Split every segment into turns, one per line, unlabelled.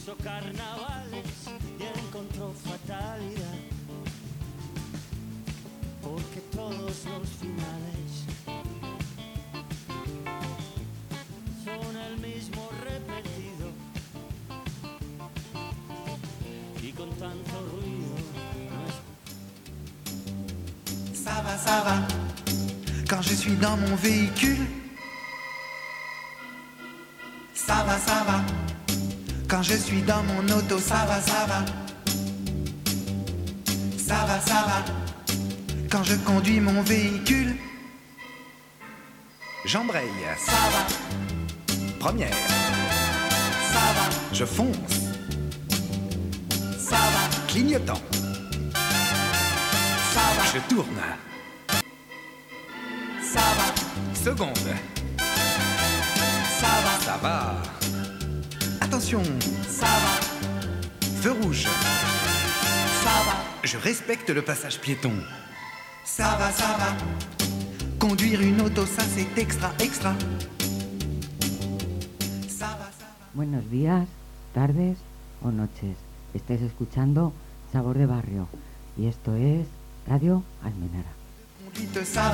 Quiso carnavales y encontró fatalidad, porque todos los finales son el mismo repetido, y con tanto ruido no es...
Ça va, quand je suis dans mon véhicule. Ça va, quand je suis dans mon auto. Ça va, quand je conduis mon véhicule. J'embraye. Ça va. Première. Ça va. Je fonce. Ça va. Clignotant. Ça va. Je tourne. Ça va. Seconde. Ça va. Attention. Ça va. Feu rouge. Ça va. Je respecte le passage piéton. Ça va. Conduire une auto, ça c'est extra. Ça va.
Buenos días, tardes o noches. Estáis escuchando Sabor de Barrio y esto es Radio Almenara.
Conduite, ça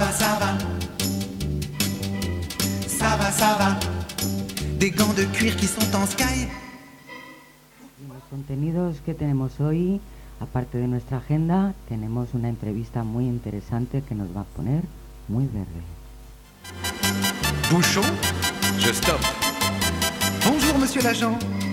va. Des gants de cuir qui sont en sky.
Los contenidos que tenemos hoy, aparte de nuestra agenda, tenemos una entrevista muy interesante que nos va a poner muy verde.
Bouchon, je stoppe. Bonjour monsieur l'agent.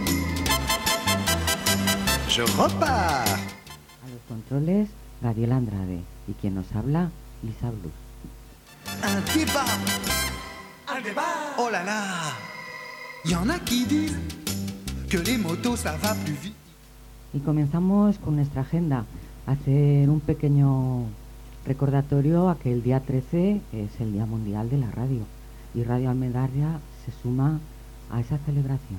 Je repars.
A los controles, Gabriel Andrade, y quien nos habla, Lisa Blues.
Un débat. Oh là là. Y en a qui disent que les motos ça va plus vite.
Y comenzamos con nuestra agenda, hacer un pequeño recordatorio a que el día 13 es el Día Mundial de la Radio y Radio Almenara se suma a esa celebración.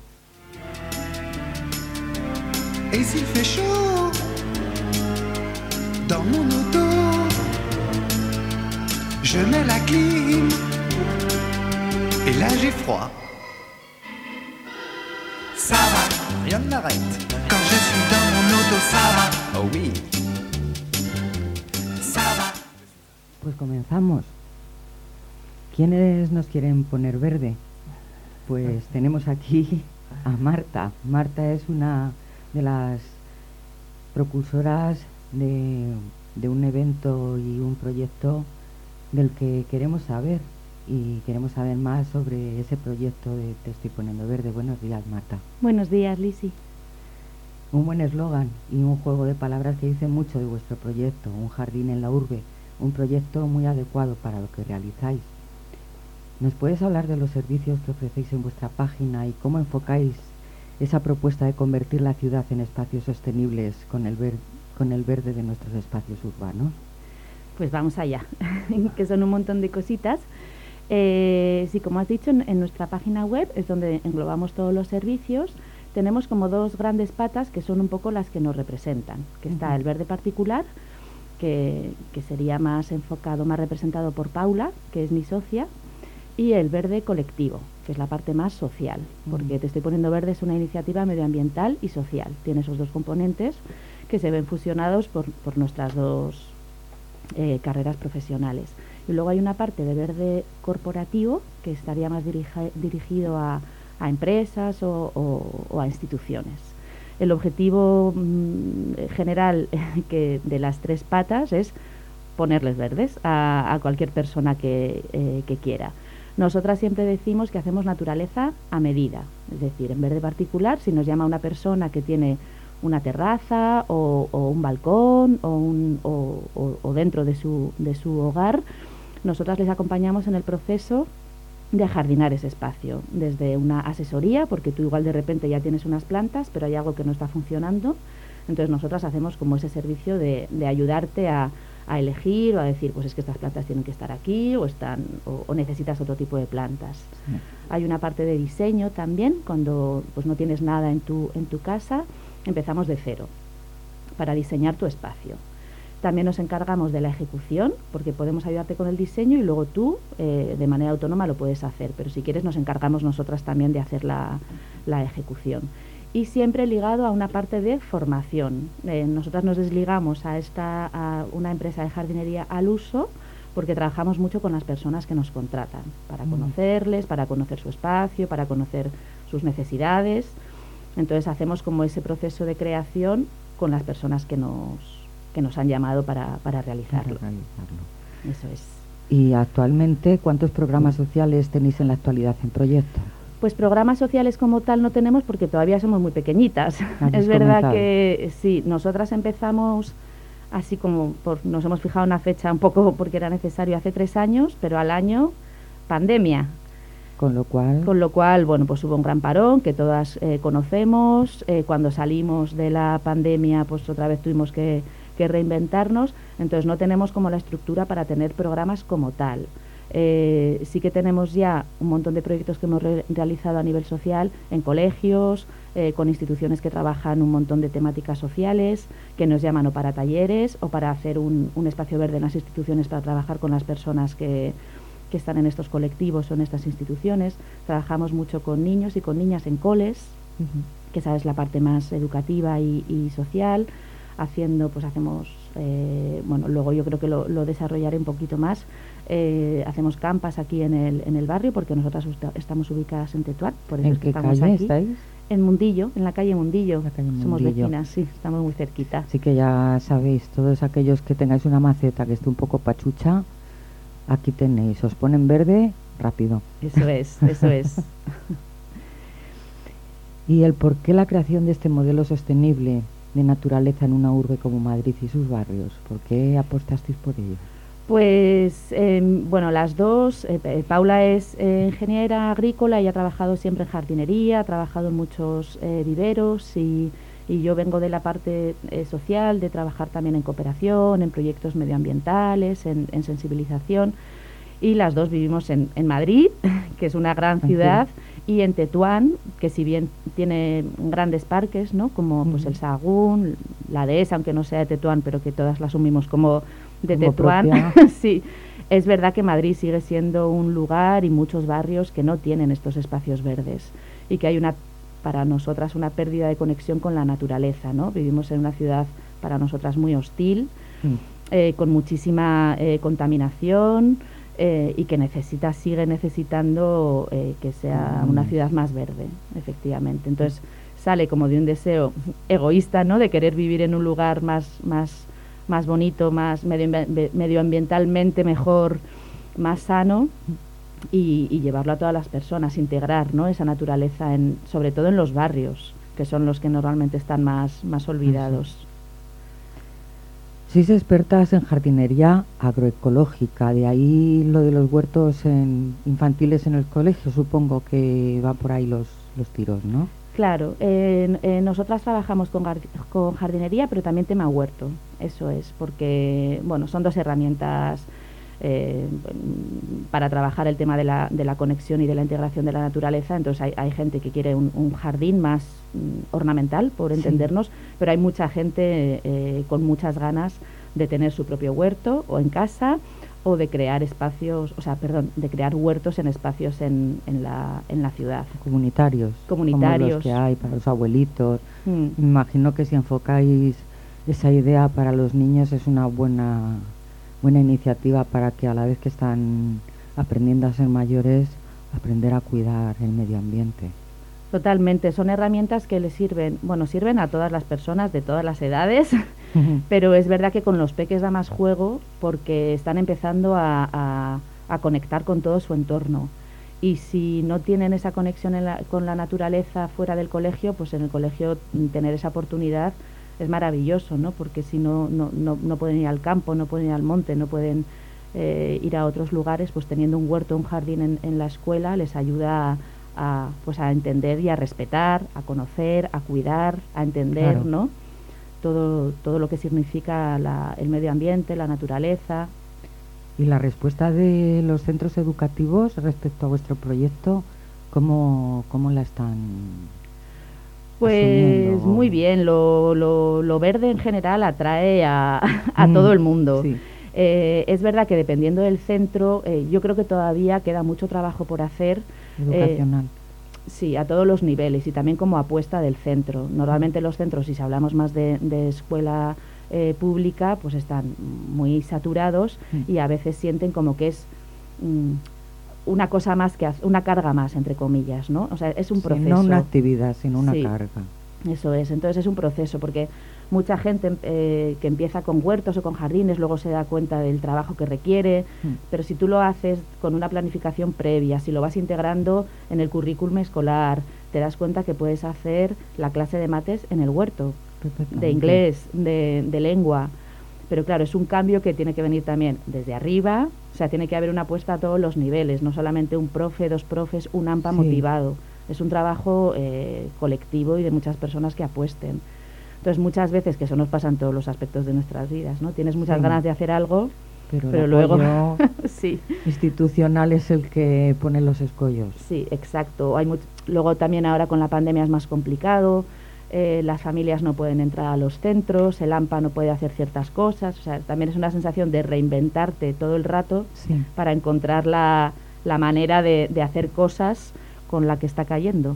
Et s'il fait chaud dans mon auto, je mets la clim et là j'ai froid. Ça va, rien ne m'arrête. Quand je suis dans mon auto, ça va. Oh oui. Ça va.
Pues comenzamos. ¿Quiénes nos quieren poner verde? Pues tenemos aquí a Marta. Marta es una de las precursoras de un evento y un proyecto del que queremos saber. Y queremos saber más sobre ese proyecto de Te estoy poniendo verde. Buenos días, Marta.
Buenos días, Lisi.
Un buen eslogan y un juego de palabras que dice mucho de vuestro proyecto. Un jardín en la urbe. Un proyecto muy adecuado para lo que realizáis. ¿Nos puedes hablar de los servicios que ofrecéis en vuestra página y cómo enfocáis esa propuesta de convertir la ciudad en espacios sostenibles con el verde de nuestros espacios urbanos?
Pues vamos allá, que son un montón de cositas. Sí, como has dicho, en nuestra página web es donde englobamos todos los servicios. Tenemos como dos grandes patas que son un poco las que nos representan, que está el verde particular, que sería más enfocado, más representado por Paula, que es mi socia, y el verde colectivo, que es la parte más social, porque Te estoy poniendo verde es una iniciativa medioambiental y social. Tiene esos dos componentes que se ven fusionados por nuestras dos carreras profesionales. Y luego hay una parte de verde corporativo que estaría más dirigido a empresas o a instituciones. El objetivo general que de las tres patas es ponerles verdes a cualquier persona que quiera. Nosotras siempre decimos que hacemos naturaleza a medida, es decir, en verde particular, si nos llama una persona que tiene una terraza o un balcón o dentro de su hogar, nosotras les acompañamos en el proceso de ajardinar ese espacio, desde una asesoría, porque tú igual de repente ya tienes unas plantas, pero hay algo que no está funcionando, entonces nosotras hacemos como ese servicio de ayudarte a elegir o a decir, pues es que estas plantas tienen que estar aquí o necesitas otro tipo de plantas. Sí. Hay una parte de diseño también, cuando pues no tienes nada en tu casa, empezamos de cero para diseñar tu espacio. También nos encargamos de la ejecución, porque podemos ayudarte con el diseño y luego tú de manera autónoma lo puedes hacer, pero si quieres nos encargamos nosotras también de hacer la ejecución. y siempre ligado a una parte de formación. Nosotras nos desligamos a una empresa de jardinería al uso porque trabajamos mucho con las personas que nos contratan, para conocerles, para conocer su espacio, para conocer sus necesidades. Entonces hacemos como ese proceso de creación con las personas que nos han llamado para realizarlo. Eso es.
Y actualmente, ¿cuántos programas sociales tenéis en la actualidad en proyecto?
Pues programas sociales como tal no tenemos porque todavía somos muy pequeñitas. Es verdad que sí, nosotras empezamos así como nos hemos fijado una fecha un poco porque era necesario hace 3 años, pero al año pandemia.
Con lo cual,
bueno, pues hubo un gran parón que todas conocemos. Cuando salimos de la pandemia, pues otra vez tuvimos que reinventarnos. Entonces no tenemos como la estructura para tener programas como tal. Sí que tenemos ya un montón de proyectos que hemos realizado a nivel social en colegios, con instituciones que trabajan un montón de temáticas sociales, que nos llaman o para talleres o para hacer un espacio verde en las instituciones para trabajar con las personas que están en estos colectivos o en estas instituciones. Trabajamos mucho con niños y con niñas en coles, que esa es la parte más educativa y social. Hacemos, bueno, luego yo creo que lo desarrollaré un poquito más. Hacemos campas aquí en el barrio, porque nosotras estamos ubicadas en Tetuán, por eso
¿En
es que
qué
estamos
calle
aquí.
estáis?
En Mundillo, en la calle Mundillo. Somos
Mundillo.
vecinas, sí, estamos muy cerquita.
Así que ya sabéis, todos aquellos que tengáis una maceta que esté un poco pachucha, aquí tenéis, os ponen verde rápido.
Eso es.
¿Y el por qué la creación de este modelo sostenible de naturaleza en una urbe como Madrid y sus barrios? ¿Por qué apostasteis por ello?
Pues, bueno, las dos. Paula es ingeniera agrícola y ha trabajado siempre en jardinería, ha trabajado en muchos viveros y yo vengo de la parte social, de trabajar también en cooperación, en proyectos medioambientales, en sensibilización. Y las dos vivimos en Madrid, que es una gran ciudad, y en Tetuán, que si bien tiene grandes parques, ¿no?, como pues el Sahagún, la dehesa, aunque no sea de Tetuán, pero que todas la asumimos como de
como
Tetuán.
propia.
Sí, es verdad que Madrid sigue siendo un lugar y muchos barrios que no tienen estos espacios verdes y que hay para nosotras una pérdida de conexión con la naturaleza, ¿no? Vivimos en una ciudad para nosotras muy hostil, con muchísima contaminación, y que sigue necesitando que sea una ciudad más verde, efectivamente. Entonces sale como de un deseo egoísta, ¿no?, de querer vivir en un lugar más bonito, más medioambientalmente mejor, más sano, y llevarlo a todas las personas, integrar, ¿no?, esa naturaleza, sobre todo en los barrios, que son los que normalmente están más olvidados.
Sois expertas en jardinería agroecológica, de ahí lo de los huertos infantiles en el colegio, supongo que va por ahí los tiros, ¿no?
Claro, nosotras trabajamos con jardinería, pero también tema huerto, eso es, porque bueno, son dos herramientas para trabajar el tema de la conexión y de la integración de la naturaleza. Entonces hay gente que quiere un jardín más ornamental, por entendernos, pero hay mucha gente con muchas ganas de tener su propio huerto o en casa, o de crear de crear huertos en espacios en la ciudad.
Comunitarios. Como los que hay para los abuelitos. Me imagino que si enfocáis esa idea para los niños es una buena iniciativa para que a la vez que están aprendiendo a ser mayores, aprender a cuidar el medio ambiente.
Totalmente, son herramientas que les sirven a todas las personas de todas las edades, pero es verdad que con los peques da más juego porque están empezando a conectar con todo su entorno. Y si no tienen esa conexión con la naturaleza fuera del colegio, pues en el colegio tener esa oportunidad es maravilloso, ¿no? Porque si no pueden ir al campo, no pueden ir al monte, no pueden ir a otros lugares, pues teniendo un huerto, un jardín en la escuela les ayuda a entender y a respetar, a conocer, a cuidar, a entender, claro, ¿no?, todo lo que significa el medio ambiente, la naturaleza.
¿Y la respuesta de los centros educativos respecto a vuestro proyecto, cómo la están
pues
asumiendo?
Muy bien, lo verde en general atrae a todo el mundo.
Sí.
Es verdad que dependiendo del centro, yo creo que todavía queda mucho trabajo por hacer.
Educacional.
Sí, a todos los niveles y también como apuesta del centro. Normalmente los centros, si hablamos más de escuela pública, pues están muy saturados y a veces sienten como que es una cosa más una carga más, entre comillas, ¿no? O sea, es un proceso.
No una actividad, sino una
Sí,
carga.
Eso es. Entonces es un proceso porque mucha gente que empieza con huertos o con jardines luego se da cuenta del trabajo que requiere, pero si tú lo haces con una planificación previa, si lo vas integrando en el currículum escolar, te das cuenta que puedes hacer la clase de mates en el huerto, de inglés, de lengua. Pero claro, es un cambio que tiene que venir también desde arriba, o sea, tiene que haber una apuesta a todos los niveles, no solamente un profe, 2 profes, un AMPA motivado. Es un trabajo colectivo y de muchas personas que apuesten. Entonces, muchas veces, que eso nos pasa en todos los aspectos de nuestras vidas, ¿no? Tienes muchas ganas de hacer algo, pero luego sí,
institucional es el que pone los escollos.
Sí, exacto. Luego también ahora con la pandemia es más complicado, las familias no pueden entrar a los centros, el AMPA no puede hacer ciertas cosas, o sea, también es una sensación de reinventarte todo el rato para encontrar la manera de hacer cosas con la que está cayendo.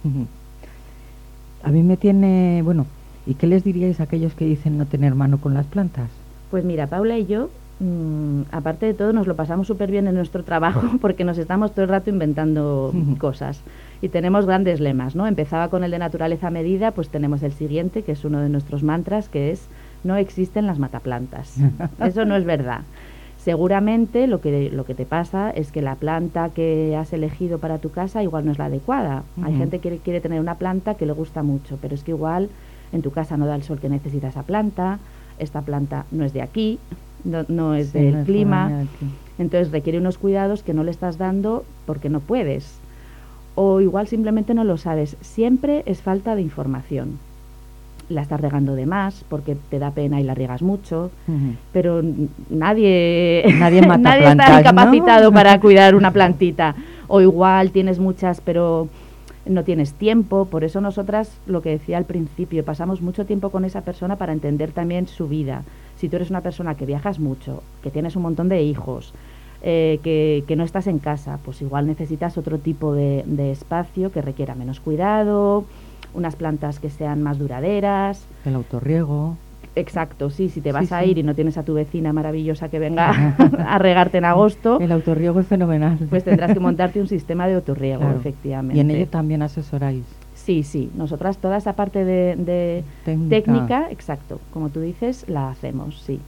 A mí me tiene, bueno, ¿y qué les diríais a aquellos que dicen no tener mano con las plantas?
Pues mira, Paula y yo, aparte de todo, nos lo pasamos súper bien en nuestro trabajo porque nos estamos todo el rato inventando cosas. Y tenemos grandes lemas, ¿no? Empezaba con el de naturaleza medida, pues tenemos el siguiente, que es uno de nuestros mantras, que es no existen las mataplantas. Eso no es verdad. Seguramente lo que te pasa es que la planta que has elegido para tu casa igual no es la adecuada. Hay gente que quiere tener una planta que le gusta mucho, pero es que igual en tu casa no da el sol que necesita esa planta, esta planta no es de aquí, no es del clima, entonces requiere unos cuidados que no le estás dando porque no puedes. O igual simplemente no lo sabes. Siempre es falta de información. La estás regando de más porque te da pena y la riegas mucho, pero nadie
mata
nadie
plantas,
está capacitado
¿no?
para cuidar una plantita. O igual tienes muchas, pero no tienes tiempo. Por eso nosotras, lo que decía al principio, pasamos mucho tiempo con esa persona para entender también su vida. Si tú eres una persona que viajas mucho, que tienes un montón de hijos, que no estás en casa, pues igual necesitas otro tipo de espacio que requiera menos cuidado, unas plantas que sean más duraderas.
El autorriego.
Exacto, sí, si te vas a ir y no tienes a tu vecina maravillosa que venga a regarte en agosto,
el autorriego es fenomenal.
Pues tendrás que montarte un sistema de autorriego, claro, efectivamente.
Y en ello también asesoráis.
Sí, nosotras toda esa parte de técnica, exacto, como tú dices, la hacemos, sí.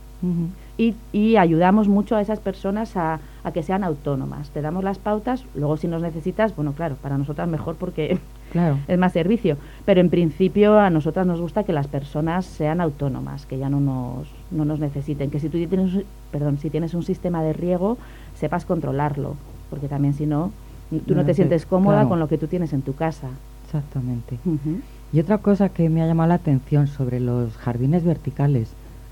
Y ayudamos mucho a esas personas a que sean autónomas. Te damos las pautas, luego si nos necesitas, bueno, claro, para nosotras mejor porque es más servicio. Pero en principio a nosotras nos gusta que las personas sean autónomas, que ya no nos necesiten. Que si tú tienes un sistema de riego, sepas controlarlo, porque también si no, tú no te sientes cómoda con lo que tú tienes en tu casa.
Exactamente. Y otra cosa que me ha llamado la atención sobre los jardines verticales,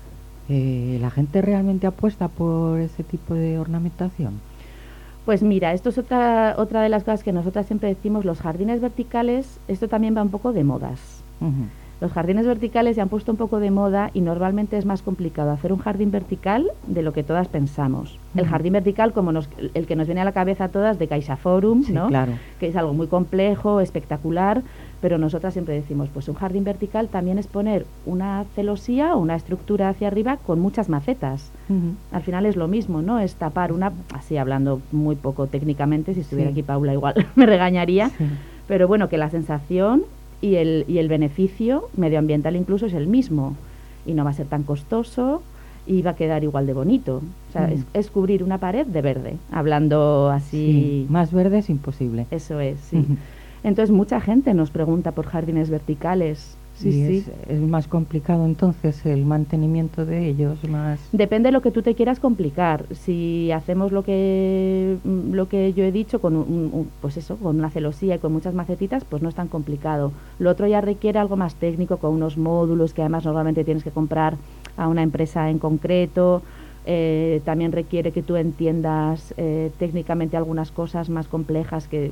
¿la gente realmente apuesta por ese tipo de ornamentación?
Pues mira, esto es otra de las cosas que nosotras siempre decimos, los jardines verticales, esto también va un poco de modas. Los jardines verticales se han puesto un poco de moda y normalmente es más complicado hacer un jardín vertical de lo que todas pensamos. El jardín vertical, como el que nos viene a la cabeza a todas de CaixaForum, ¿no?
Claro.
Que es algo muy complejo, espectacular, pero nosotras siempre decimos, pues un jardín vertical también es poner una celosía o una estructura hacia arriba con muchas macetas. Al final es lo mismo, ¿no? Es tapar así hablando muy poco técnicamente, si estuviera aquí Paula igual me regañaría, pero bueno, que la sensación y el beneficio medioambiental incluso es el mismo y no va a ser tan costoso y va a quedar igual de bonito. O sea, es cubrir una pared de verde, hablando así.
Sí, más verde es imposible.
Eso es, sí. Entonces mucha gente nos pregunta por jardines verticales. Sí.
Es más complicado entonces el mantenimiento de ellos, más.
Depende de lo que tú te quieras complicar. Si hacemos lo que yo he dicho con pues eso, con una celosía y con muchas macetitas, pues no es tan complicado. Lo otro ya requiere algo más técnico, con unos módulos que además normalmente tienes que comprar a una empresa en concreto. También requiere que tú entiendas técnicamente algunas cosas más complejas que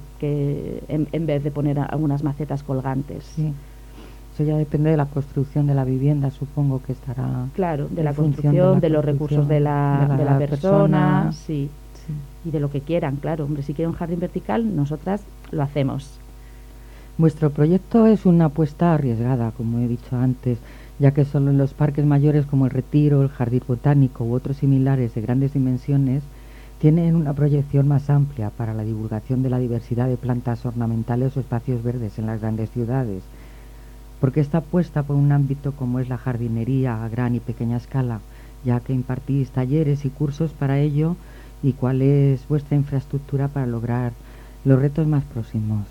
en vez de poner algunas macetas colgantes.
Sí. Eso ya depende de la construcción de la vivienda, supongo que estará.
Claro, de la construcción, de los recursos de la persona, sí, y de lo que quieran, claro. Hombre, si quieren un jardín vertical, nosotras lo hacemos.
Vuestro proyecto es una apuesta arriesgada, como he dicho antes, ya que solo en los parques mayores como el Retiro, el Jardín Botánico u otros similares de grandes dimensiones tienen una proyección más amplia para la divulgación de la diversidad de plantas ornamentales o espacios verdes en las grandes ciudades. ¿Por qué esta apuesta por un ámbito como es la jardinería a gran y pequeña escala, ya que impartís talleres y cursos para ello, y cuál es vuestra infraestructura para lograr los retos más próximos?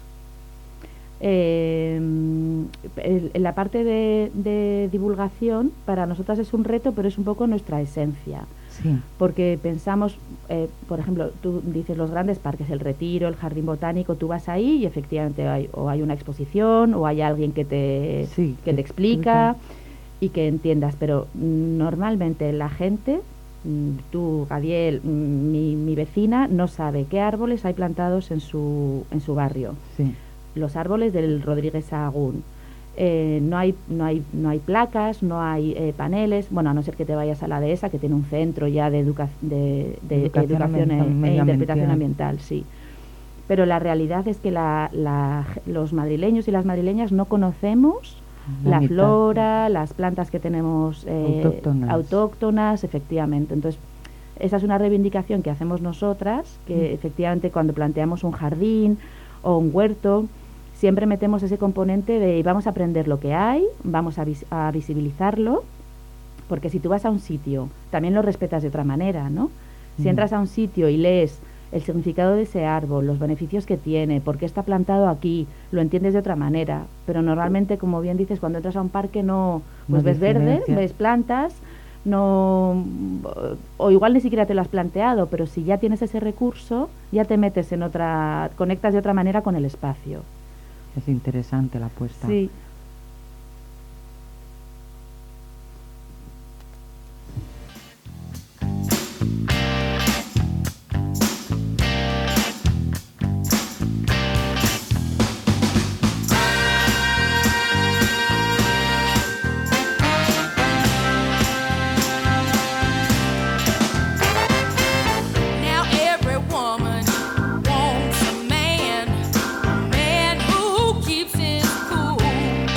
La parte de divulgación para nosotras es un reto, pero es un poco nuestra esencia.
Sí.
Porque pensamos, por ejemplo, tú dices los grandes parques, el Retiro, el Jardín Botánico, tú vas ahí y efectivamente hay una exposición o hay alguien que te explica y que entiendas, pero normalmente la gente, tú, Gadiel, mi vecina, no sabe qué árboles hay plantados en su barrio.
Sí.
Los árboles del Rodríguez Sahagún. No hay placas, no hay paneles, bueno, a no ser que te vayas a la Dehesa, que tiene un centro ya de educación e interpretación ambiental, sí. Pero la realidad es que los madrileños y las madrileñas no conocemos la flora, las plantas que tenemos autóctonas, efectivamente. Entonces, esa es una reivindicación que hacemos nosotras, que efectivamente cuando planteamos un jardín o un huerto, siempre metemos ese componente de vamos a aprender lo que hay, vamos a visibilizarlo, porque si tú vas a un sitio, también lo respetas de otra manera, ¿no? Si entras a un sitio y lees el significado de ese árbol, los beneficios que tiene, por qué está plantado aquí, lo entiendes de otra manera. Pero normalmente, como bien dices, cuando entras a un parque pues ves verde, ves plantas, o igual ni siquiera te lo has planteado, pero si ya tienes ese recurso, ya te metes conectas de otra manera con el espacio.
Es interesante la apuesta.
Sí.
Wants a man who keeps his cool.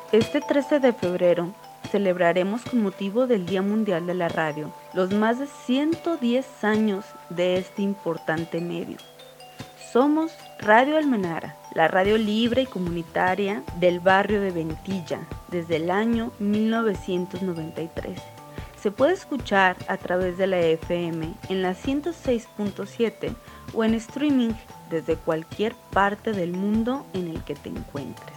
Este 13 de febrero celebraremos con motivo del Día Mundial de la Radio los más de 110 años de este importante medio. Somos Radio Almenara, la radio libre y comunitaria del barrio de Ventilla, desde el año 1993. Se puede escuchar a través de la FM en la 106.7 o en streaming desde cualquier parte del mundo en el que te encuentres.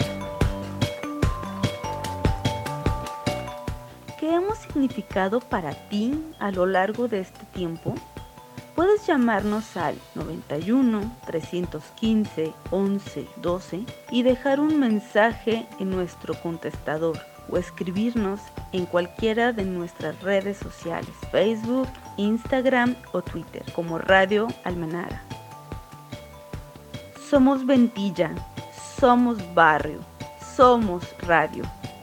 ¿Qué hemos significado para ti a lo largo de este tiempo? Puedes llamarnos al 91 315 11 12 y dejar un mensaje en nuestro contestador o escribirnos en cualquiera de nuestras redes sociales, Facebook, Instagram o Twitter, como Radio Almenara. Somos Ventilla, somos barrio, somos radio.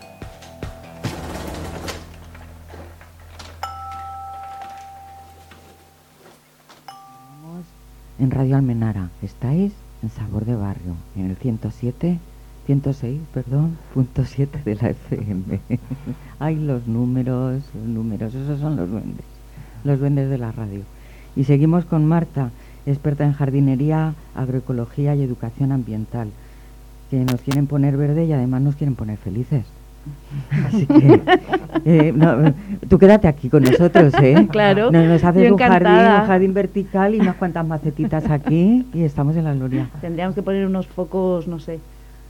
En Radio Almenara estáis en Sabor de Barrio, en el 106.7 de la FM. Hay los números, esos son los duendes de la radio. Y seguimos con Marta, experta en jardinería, agroecología y educación ambiental, que nos quieren poner verde y además nos quieren poner felices. Así que tú quédate aquí con nosotros, ¿eh?
Claro,
nos haces un
encantada.
jardín vertical y unas cuantas macetitas aquí y estamos en la gloria.
Tendríamos que poner unos focos, no sé.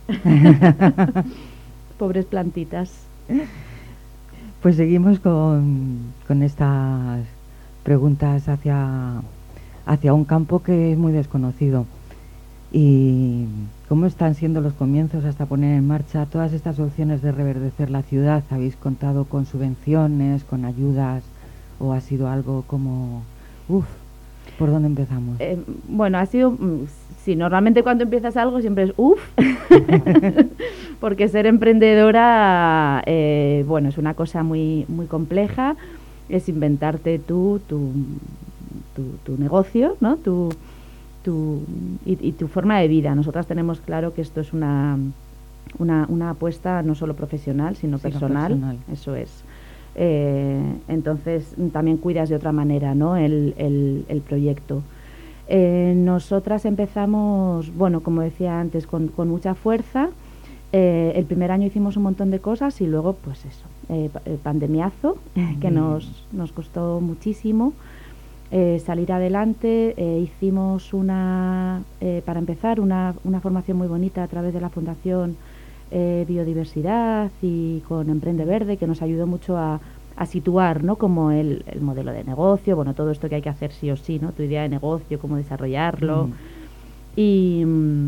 Pobres plantitas.
Pues seguimos con estas preguntas hacia un campo que es muy desconocido. ¿Y cómo están siendo los comienzos hasta poner en marcha todas estas opciones de reverdecer la ciudad? ¿Habéis contado con subvenciones, con ayudas o ha sido algo como, ¿por dónde empezamos?
Bueno, ha sido, sí, normalmente cuando empiezas algo siempre es porque ser emprendedora, bueno, es una cosa muy, muy compleja, es inventarte tu negocio, ¿no? Y tu forma de vida. Nosotras tenemos claro que esto es una apuesta no solo profesional, sino personal. Eso es. Entonces también cuidas de otra manera, ¿no? el proyecto. Nosotras empezamos, bueno, como decía antes, con mucha fuerza. El primer año hicimos un montón de cosas y luego, pues eso, pandemiazo, que nos costó muchísimo. Salir adelante. Hicimos para empezar una formación muy bonita a través de la Fundación Biodiversidad y con Emprende Verde, que nos ayudó mucho a situar, ¿no? Como el modelo de negocio, bueno, todo esto que hay que hacer sí o sí, ¿no? Tu idea de negocio, cómo desarrollarlo. Y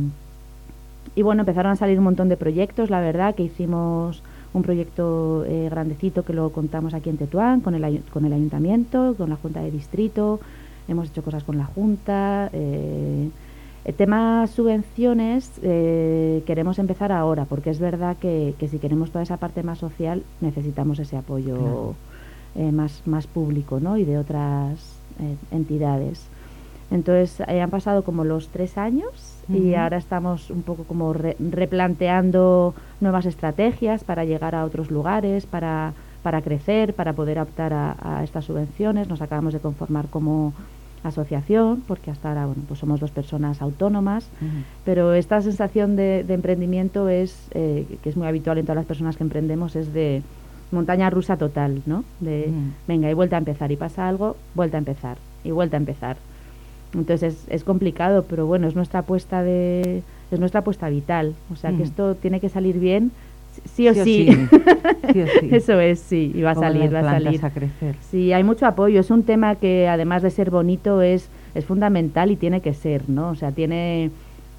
bueno, empezaron a salir un montón de proyectos, la verdad, que hicimos un proyecto grandecito que lo contamos aquí en Tetuán con el ayuntamiento, con la Junta de Distrito. Hemos hecho cosas con la Junta. El tema subvenciones queremos empezar ahora, porque es verdad que si queremos toda esa parte más social necesitamos ese apoyo más público, ¿no? Y de otras entidades. Entonces han pasado como los 3 años y ahora estamos un poco como replanteando nuevas estrategias para llegar a otros lugares, para crecer, para poder optar a estas subvenciones. Nos acabamos de conformar como asociación, porque hasta ahora, bueno, pues somos 2 personas autónomas, pero esta sensación de emprendimiento es que es muy habitual en todas las personas que emprendemos, es de montaña rusa total, ¿no? De venga, y vuelta a empezar, y pasa algo, vuelta a empezar, y vuelta a empezar. Entonces es complicado, pero bueno, es nuestra apuesta vital, o sea que esto tiene que salir bien, sí o sí.
Sí o sí.
Eso es, sí, y va a salir.
A crecer.
Sí, hay mucho apoyo, es un tema que además de ser bonito es fundamental y tiene que ser, ¿no? O sea, tiene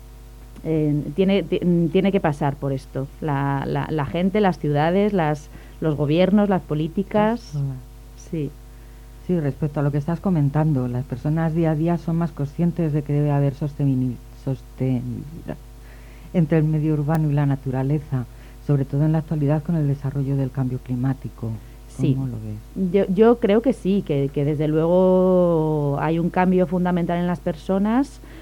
que pasar por esto, la gente, las ciudades, los gobiernos, las políticas. Sí.
Sí, respecto a lo que estás comentando, las personas día a día son más conscientes de que debe haber sostenibilidad entre el medio urbano y la naturaleza, sobre todo en la actualidad con el desarrollo del cambio climático.
Sí,
¿Cómo lo ves?
Yo creo que sí, que desde luego hay un cambio fundamental en las personas.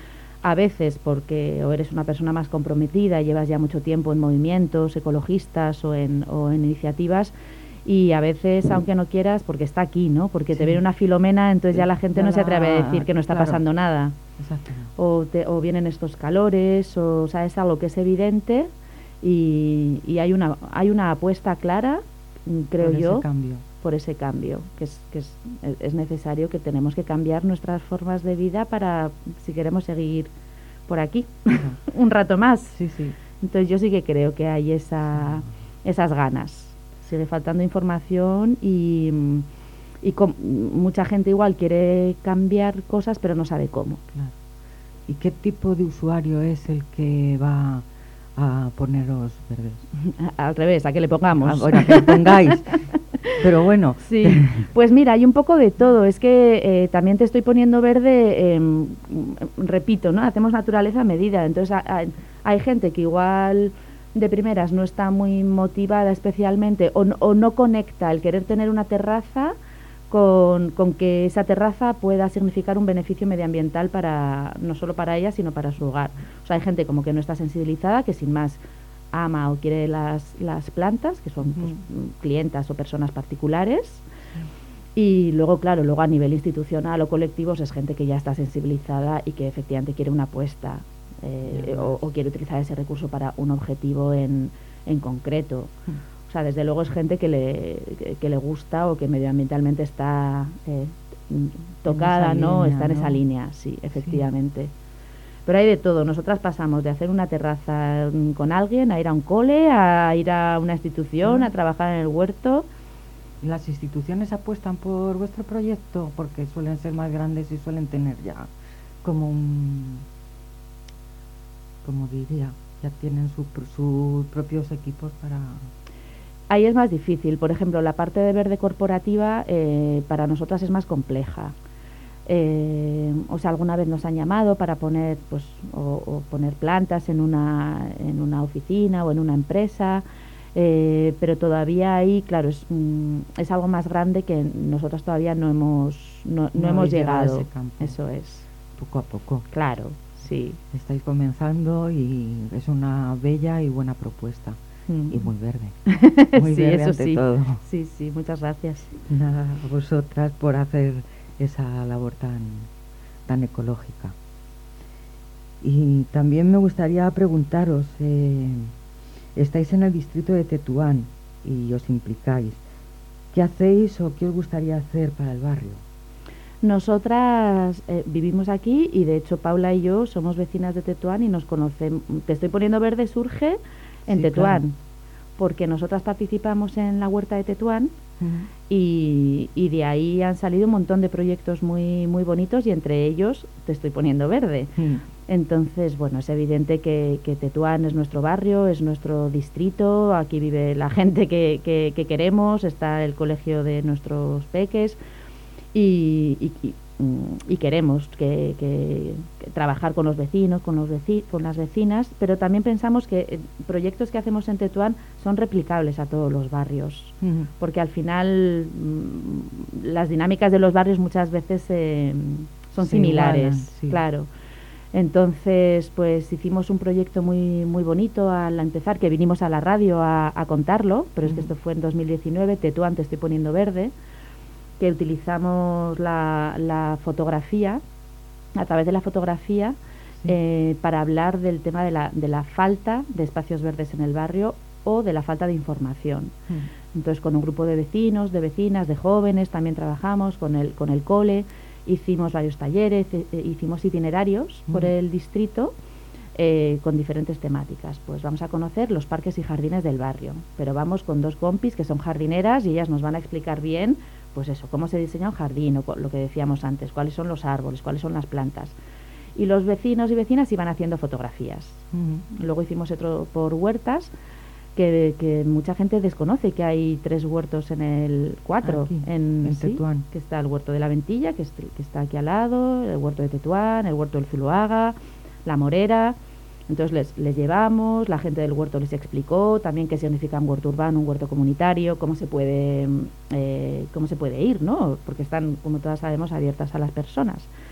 a veces porque o eres una persona más comprometida y llevas ya mucho tiempo en movimientos ecologistas o en iniciativas, y a veces, aunque no quieras, porque está aquí, ¿no? Porque
Sí.
te viene una Filomena, entonces ya la gente no se atreve a decir que no está
claro.
pasando nada.
Exactamente.
O vienen estos calores, o sea, es algo que es evidente y hay una apuesta clara, creo
Por
yo,
ese cambio.
por ese cambio, que es necesario, que tenemos que cambiar nuestras formas de vida para, si queremos seguir por aquí un rato más.
Sí, sí.
Entonces yo sí que creo que hay esas ganas. Sigue faltando información y mucha gente igual quiere cambiar cosas, pero no sabe cómo.
Claro. ¿Y qué tipo de usuario es el que va a poneros verdes?
Al revés, a que le pongamos.
Ahora que lo pongáis. Pero bueno.
Sí, pues mira, hay un poco de todo. Es que también te estoy poniendo verde, repito, ¿no? Hacemos naturaleza a medida. Entonces hay gente que igual de primeras no está muy motivada especialmente o no conecta el querer tener una terraza con que esa terraza pueda significar un beneficio medioambiental no solo para ella, sino para su hogar. O sea, hay gente como que no está sensibilizada, que sin más ama o quiere las plantas, que son pues, clientas o personas particulares. Y luego, claro, luego a nivel institucional o colectivos es gente que ya está sensibilizada y que efectivamente quiere una apuesta o quiere utilizar ese recurso para un objetivo en concreto. O sea, desde luego es gente que le gusta o que medioambientalmente está tocada, ¿no? Está en esa línea, sí, efectivamente. Sí. Pero hay de todo. Nosotras pasamos de hacer una terraza con alguien a ir a un cole, a ir a una institución, a trabajar en el huerto.
¿Las instituciones apuestan por vuestro proyecto? Porque suelen ser más grandes y suelen tener ya como diría, ya tienen sus propios equipos para...
Ahí es más difícil. Por ejemplo, la parte de verde corporativa para nosotras es más compleja. O sea, alguna vez nos han llamado para poner pues o poner plantas en una oficina o en una empresa, pero todavía ahí, claro, es algo más grande que nosotros todavía no hemos llegado.
A ese campo.
Eso es.
Poco a poco.
Claro, sí.
Estáis comenzando y es una bella y buena propuesta. Y muy verde. Muy
sí,
verde
eso
ante
sí.
todo.
Sí, sí, muchas gracias.
Nada, a vosotras por hacer esa labor tan ecológica. Y también me gustaría preguntaros, estáis en el distrito de Tetuán y os implicáis. ¿Qué hacéis o qué os gustaría hacer para el barrio?
Nosotras vivimos aquí y de hecho Paula y yo somos vecinas de Tetuán y nos conocemos. Te estoy poniendo verde surge en Tetuán, claro. Porque nosotras participamos en la huerta de Tetuán. Y de ahí han salido un montón de proyectos muy, muy bonitos y entre ellos te estoy poniendo verde. Entonces, bueno, es evidente que Tetuán es nuestro barrio, es nuestro distrito, aquí vive la gente que queremos, está el colegio de nuestros peques y queremos que trabajar con los vecinos, con las vecinas, pero también pensamos que proyectos que hacemos en Tetuán son replicables a todos los barrios, porque al final las dinámicas de los barrios muchas veces son similares,
igualan, sí.
Claro. Entonces, pues hicimos un proyecto muy muy bonito al empezar, que vinimos a la radio a contarlo, pero es que esto fue en 2019, Tetuán te estoy poniendo verde, que utilizamos la fotografía, a través de la fotografía, para hablar del tema de la falta de espacios verdes en el barrio o de la falta de información. Entonces, con un grupo de vecinos, de vecinas, de jóvenes, también trabajamos con el cole, hicimos varios talleres, hicimos itinerarios por el distrito con diferentes temáticas. Pues vamos a conocer los parques y jardines del barrio, pero vamos con dos compis que son jardineras y ellas nos van a explicar bien pues eso, cómo se diseña un jardín, o lo que decíamos antes, cuáles son los árboles, cuáles son las plantas. Y los vecinos y vecinas iban haciendo fotografías. Luego hicimos otro por huertas, que mucha gente desconoce que hay 3 huertos en el 4,
aquí,
en
Tetuán.
Que está el huerto de la Ventilla, que está aquí al lado, el huerto de Tetuán, el huerto del Zuloaga, la Morera. Entonces les llevamos, la gente del huerto les explicó también qué significa un huerto urbano, un huerto comunitario, cómo se puede ir, ¿no? Porque están, como todas sabemos, abiertas a las personas.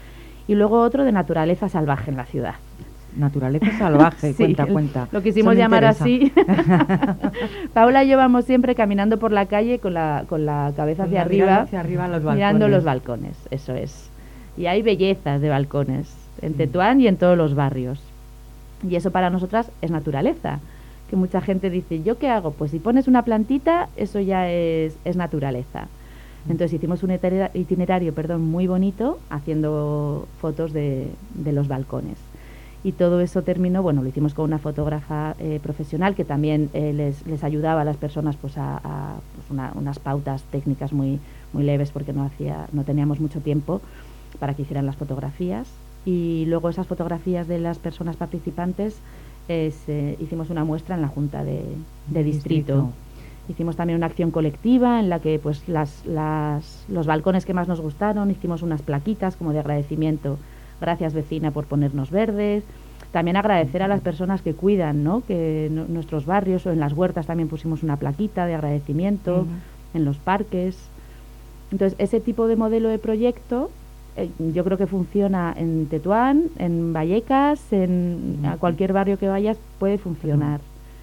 y luego otro de naturaleza salvaje en la ciudad.
Naturaleza salvaje,
Sí,
cuenta.
Lo quisimos
Eso me
llamar
interesa.
así. Paula y yo vamos siempre caminando por la calle con la cabeza hacia arriba,
Hacia arriba a los balcones.
mirando los balcones, eso es. Y hay bellezas de balcones en Tetuán y en todos los barrios. Y eso para nosotras es naturaleza. Que mucha gente dice, ¿yo qué hago? Pues si pones una plantita, eso ya es naturaleza. Entonces hicimos un itinerario muy bonito haciendo fotos de los balcones. Y todo eso terminó, bueno, lo hicimos con una fotógrafa profesional que también les ayudaba a las personas pues unas pautas técnicas muy leves porque no teníamos mucho tiempo para que hicieran las fotografías. Y luego esas fotografías de las personas participantes hicimos una muestra en la Junta de Distrito. Hicimos también una acción colectiva en la que pues los balcones que más nos gustaron, hicimos unas plaquitas como de agradecimiento. Gracias, vecina, por ponernos verdes. También agradecer a las personas que cuidan, ¿no? Que nuestros barrios o en las huertas también pusimos una plaquita de agradecimiento, en los parques. Entonces, ese tipo de modelo de proyecto yo creo que funciona en Tetuán, en Vallecas, a cualquier barrio que vayas puede funcionar.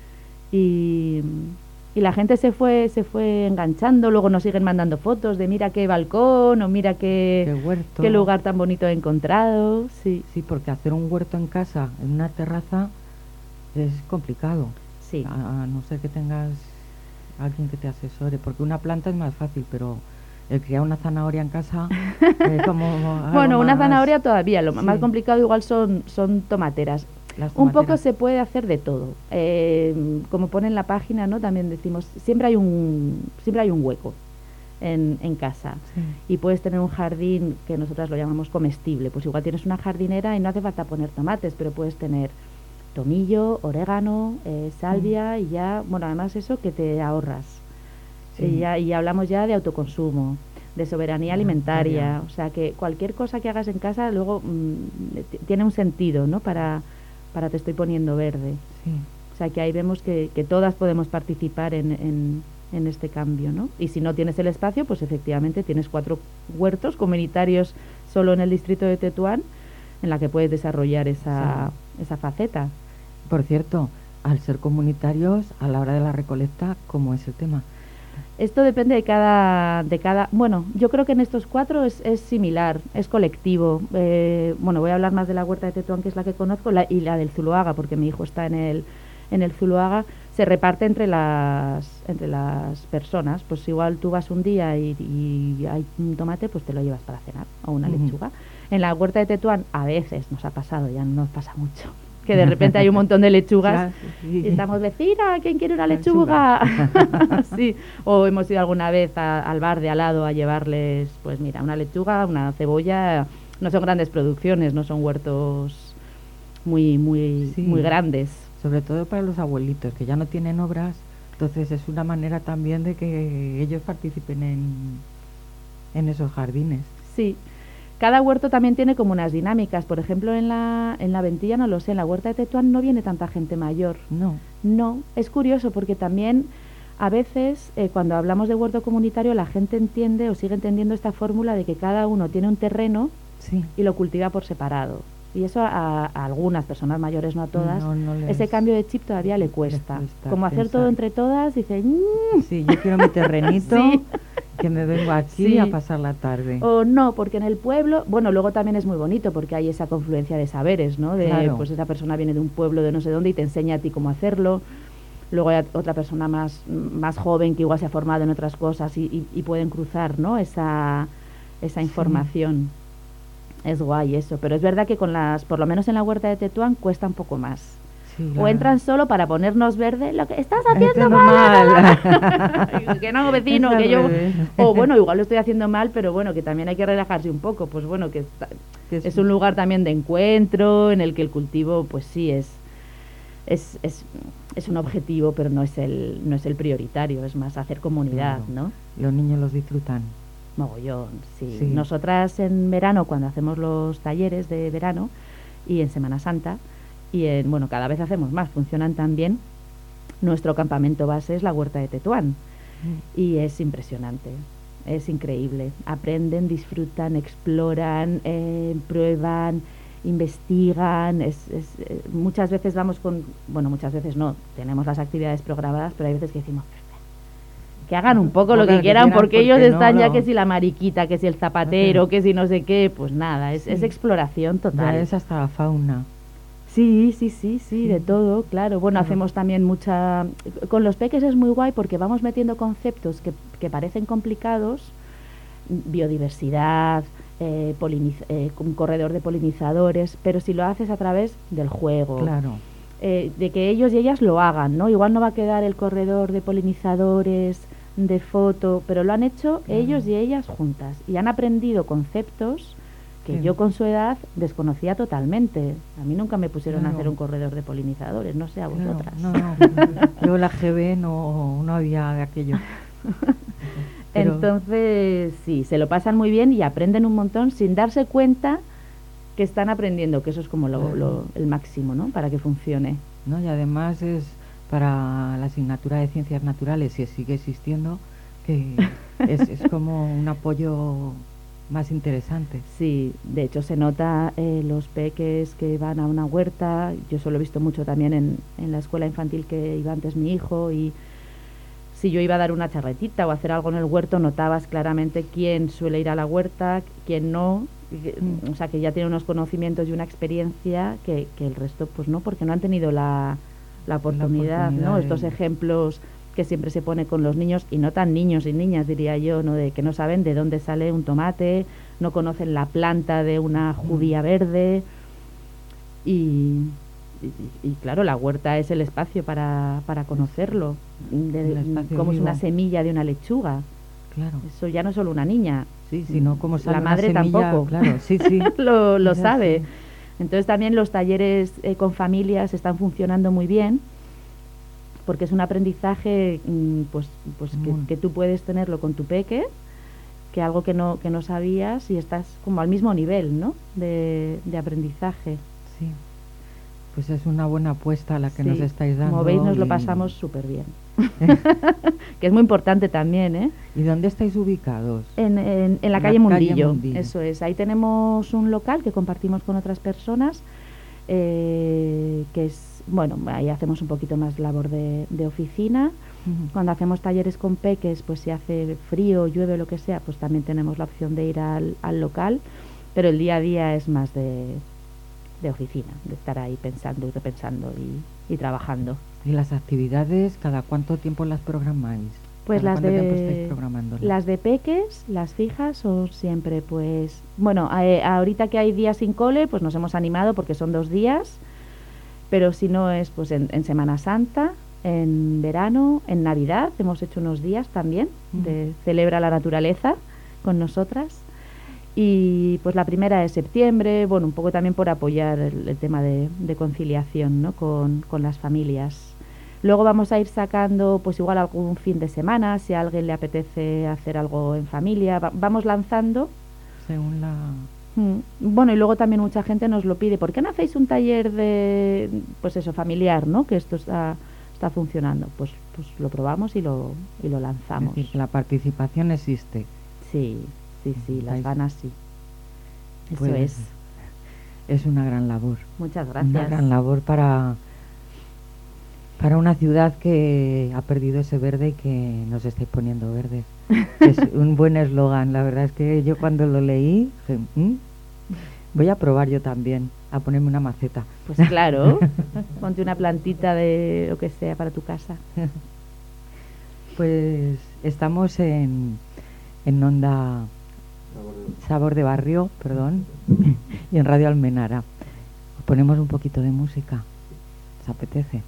Y la gente se fue enganchando, luego nos siguen mandando fotos de mira qué balcón o mira qué
huerto,
qué lugar tan bonito he encontrado. Sí,
porque hacer un huerto en casa, en una terraza, es complicado.
Sí.
A no ser que tengas alguien que te asesore, porque una planta es más fácil, pero el criar una zanahoria en casa es como
bueno, una
más...
zanahoria todavía, lo más complicado igual son tomateras. Un poco se puede hacer de todo. Como pone en la página, ¿no? También decimos, siempre hay un hueco en casa. Sí. Y puedes tener un jardín que nosotras lo llamamos comestible. Pues igual tienes una jardinera y no hace falta poner tomates, pero puedes tener tomillo, orégano, salvia y ya, bueno, además eso que te ahorras. Sí. Y hablamos ya de autoconsumo, de soberanía alimentaria. O sea, que cualquier cosa que hagas en casa luego tiene un sentido, ¿no? Para te estoy poniendo verde. Sí. O sea, que ahí vemos que todas podemos participar en este cambio, ¿no? Y si no tienes el espacio, pues efectivamente tienes 4 huertos comunitarios solo en el distrito de Tetuán en la que puedes desarrollar esa faceta.
Por cierto, al ser comunitarios, a la hora de la recolecta, ¿cómo es el tema?
Esto depende de cada bueno, yo creo que en estos 4 es similar, es colectivo. Bueno, voy a hablar más de la huerta de Tetuán, que es la que conozco, y la del Zuloaga, porque mi hijo está en el Zuloaga. Se reparte entre las personas. Pues igual tú vas un día y hay un tomate, pues te lo llevas para cenar, o una lechuga. En la huerta de Tetuán a veces nos ha pasado, ya no nos pasa mucho, que de repente hay un montón de lechugas y estamos, vecina, ¿quién quiere una lechuga? Sí. O hemos ido alguna vez al bar de al lado a llevarles, pues mira, una lechuga, una cebolla. No son grandes producciones, no son huertos muy grandes.
Sobre todo para los abuelitos que ya no tienen obras, entonces es una manera también de que ellos participen en esos jardines.
Sí. Cada huerto también tiene como unas dinámicas. Por ejemplo, en la Ventilla no lo sé, en la huerta de Tetuán no viene tanta gente mayor. No, es curioso porque también a veces cuando hablamos de huerto comunitario la gente entiende o sigue entendiendo esta fórmula de que cada uno tiene un terreno y lo cultiva por separado. Y eso a algunas personas mayores, no a todas, ese cambio de chip todavía le cuesta. Como hacer todo entre todas, dice...
Sí, yo quiero mi terrenito... que me vengo aquí a pasar la tarde.
O no, porque en el pueblo, bueno, luego también es muy bonito porque hay esa confluencia de saberes, ¿no? Pues esa persona viene de un pueblo de no sé dónde y te enseña a ti cómo hacerlo. Luego hay otra persona más joven que igual se ha formado en otras cosas y pueden cruzar, ¿no? Esa información. Es guay eso, pero es verdad que por lo menos en la huerta de Tetuán cuesta un poco más. O entran solo para ponernos verde, lo que estás haciendo mal. Que no, vecino, que yo... O bueno, igual lo estoy haciendo mal, pero bueno, que también hay que relajarse un poco. Pues bueno, que es un lugar también de encuentro, en el que el cultivo, pues sí, es un objetivo, pero no es el prioritario, es más hacer comunidad, ¿no?
Los niños los disfrutan.
Mogollón, sí. Nosotras en verano, cuando hacemos los talleres de verano, y en Semana Santa, y bueno, cada vez hacemos más, funcionan tan bien. Nuestro campamento base es la huerta de Tetuán y es impresionante. es increíble. Aprenden, disfrutan, exploran, prueban, investigan. Muchas veces muchas veces no, tenemos las actividades programadas, pero hay veces que decimos que hagan un poco lo que quieran, porque ellos están ya que si la mariquita, que si el zapatero, que si no sé qué, pues nada, es exploración total.
Ya es hasta la fauna.
Sí, de todo, claro. Bueno, hacemos también con los peques es muy guay porque vamos metiendo conceptos que parecen complicados, biodiversidad, un corredor de polinizadores, pero si lo haces a través del juego,
claro.
De que ellos y ellas lo hagan, ¿no? Igual no va a quedar el corredor de polinizadores de foto, pero lo han hecho ellos y ellas juntas y han aprendido conceptos que yo con su edad desconocía totalmente. A mí nunca me pusieron a hacer un corredor de polinizadores, no sé a vosotras.
No. Yo la GB no había de aquello. Pero...
Entonces, sí, se lo pasan muy bien y aprenden un montón sin darse cuenta que están aprendiendo, que eso es como el máximo, ¿no? Para que funcione.
No, y además es para la asignatura de Ciencias Naturales, si sigue existiendo, que es como un apoyo más interesante.
Sí, de hecho se nota los peques que van a una huerta. Yo eso lo he visto mucho también en la escuela infantil que iba antes mi hijo, y si yo iba a dar una charretita o hacer algo en el huerto, notabas claramente quién suele ir a la huerta, quién no, o sea, que ya tiene unos conocimientos y una experiencia que el resto pues no, porque no han tenido la oportunidad, ¿no? Estos ejemplos que siempre se pone con los niños, y no tan niños y niñas, diría yo, ¿no? De que no saben de dónde sale un tomate, no conocen la planta de una judía verde, y claro, la huerta es el espacio para conocerlo, como es una semilla de una lechuga.
Claro.
Eso ya no es solo una niña,
sino como sale
la madre
una semilla,
tampoco,
claro, sí.
lo sabe. Entonces también los talleres con familias están funcionando muy bien, porque es un aprendizaje que tú puedes tenerlo con tu peque, que algo que no sabías, y estás como al mismo nivel, ¿no? de aprendizaje.
Sí, pues es una buena apuesta la que nos estáis dando.
Como veis, nos lo pasamos súper bien. Que es muy importante también, ¿eh?
¿Y dónde estáis ubicados?
En la calle Mundillo, eso es. Ahí tenemos un local que compartimos con otras personas, que es, bueno, ahí hacemos un poquito más labor de oficina. Cuando hacemos talleres con peques, pues si hace frío, llueve, lo que sea, pues también tenemos la opción de ir al local, pero el día a día es más de oficina, de estar ahí pensando y repensando y trabajando.
¿Y las actividades, cada cuánto tiempo las programáis?
Pues las
las
de peques, las fijas, son siempre, pues, bueno, ahorita que hay días sin cole, pues nos hemos animado porque son 2 días, pero si no es pues en Semana Santa, en verano, en Navidad, hemos hecho unos días también de Celebra la Naturaleza con nosotras. Y pues la primera es septiembre, bueno, un poco también por apoyar el tema de conciliación, ¿no? con las familias. Luego vamos a ir sacando pues igual algún fin de semana, si a alguien le apetece hacer algo en familia, vamos lanzando.
Según la...
Bueno, y luego también mucha gente nos lo pide, ¿por qué no hacéis un taller de, pues eso, familiar, ¿no? Que esto está funcionando. Pues lo probamos y lo lanzamos.
Es decir, que la participación existe.
Sí, las ganas sí. Eso
pues es una gran labor.
Muchas gracias.
Una gran labor para una ciudad que ha perdido ese verde y que nos estáis poniendo verde. Es un buen eslogan. La verdad es que yo cuando lo leí dije, voy a probar yo también a ponerme una maceta.
Pues claro, ponte una plantita de lo que sea para tu casa.
Pues estamos en Onda Sabor de Barrio, perdón, y en Radio Almenara. Ponemos un poquito de música. ¿Os apetece?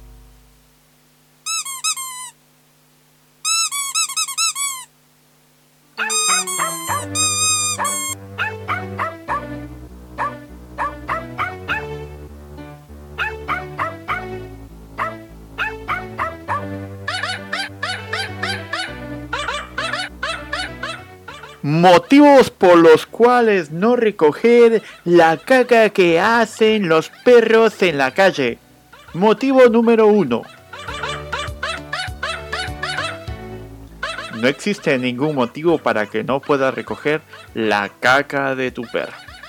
Motivos por los cuales no recoger la caca que hacen los perros en la calle. Motivo número 1. no existe ningún motivo para que no puedas recoger la caca de tu perro.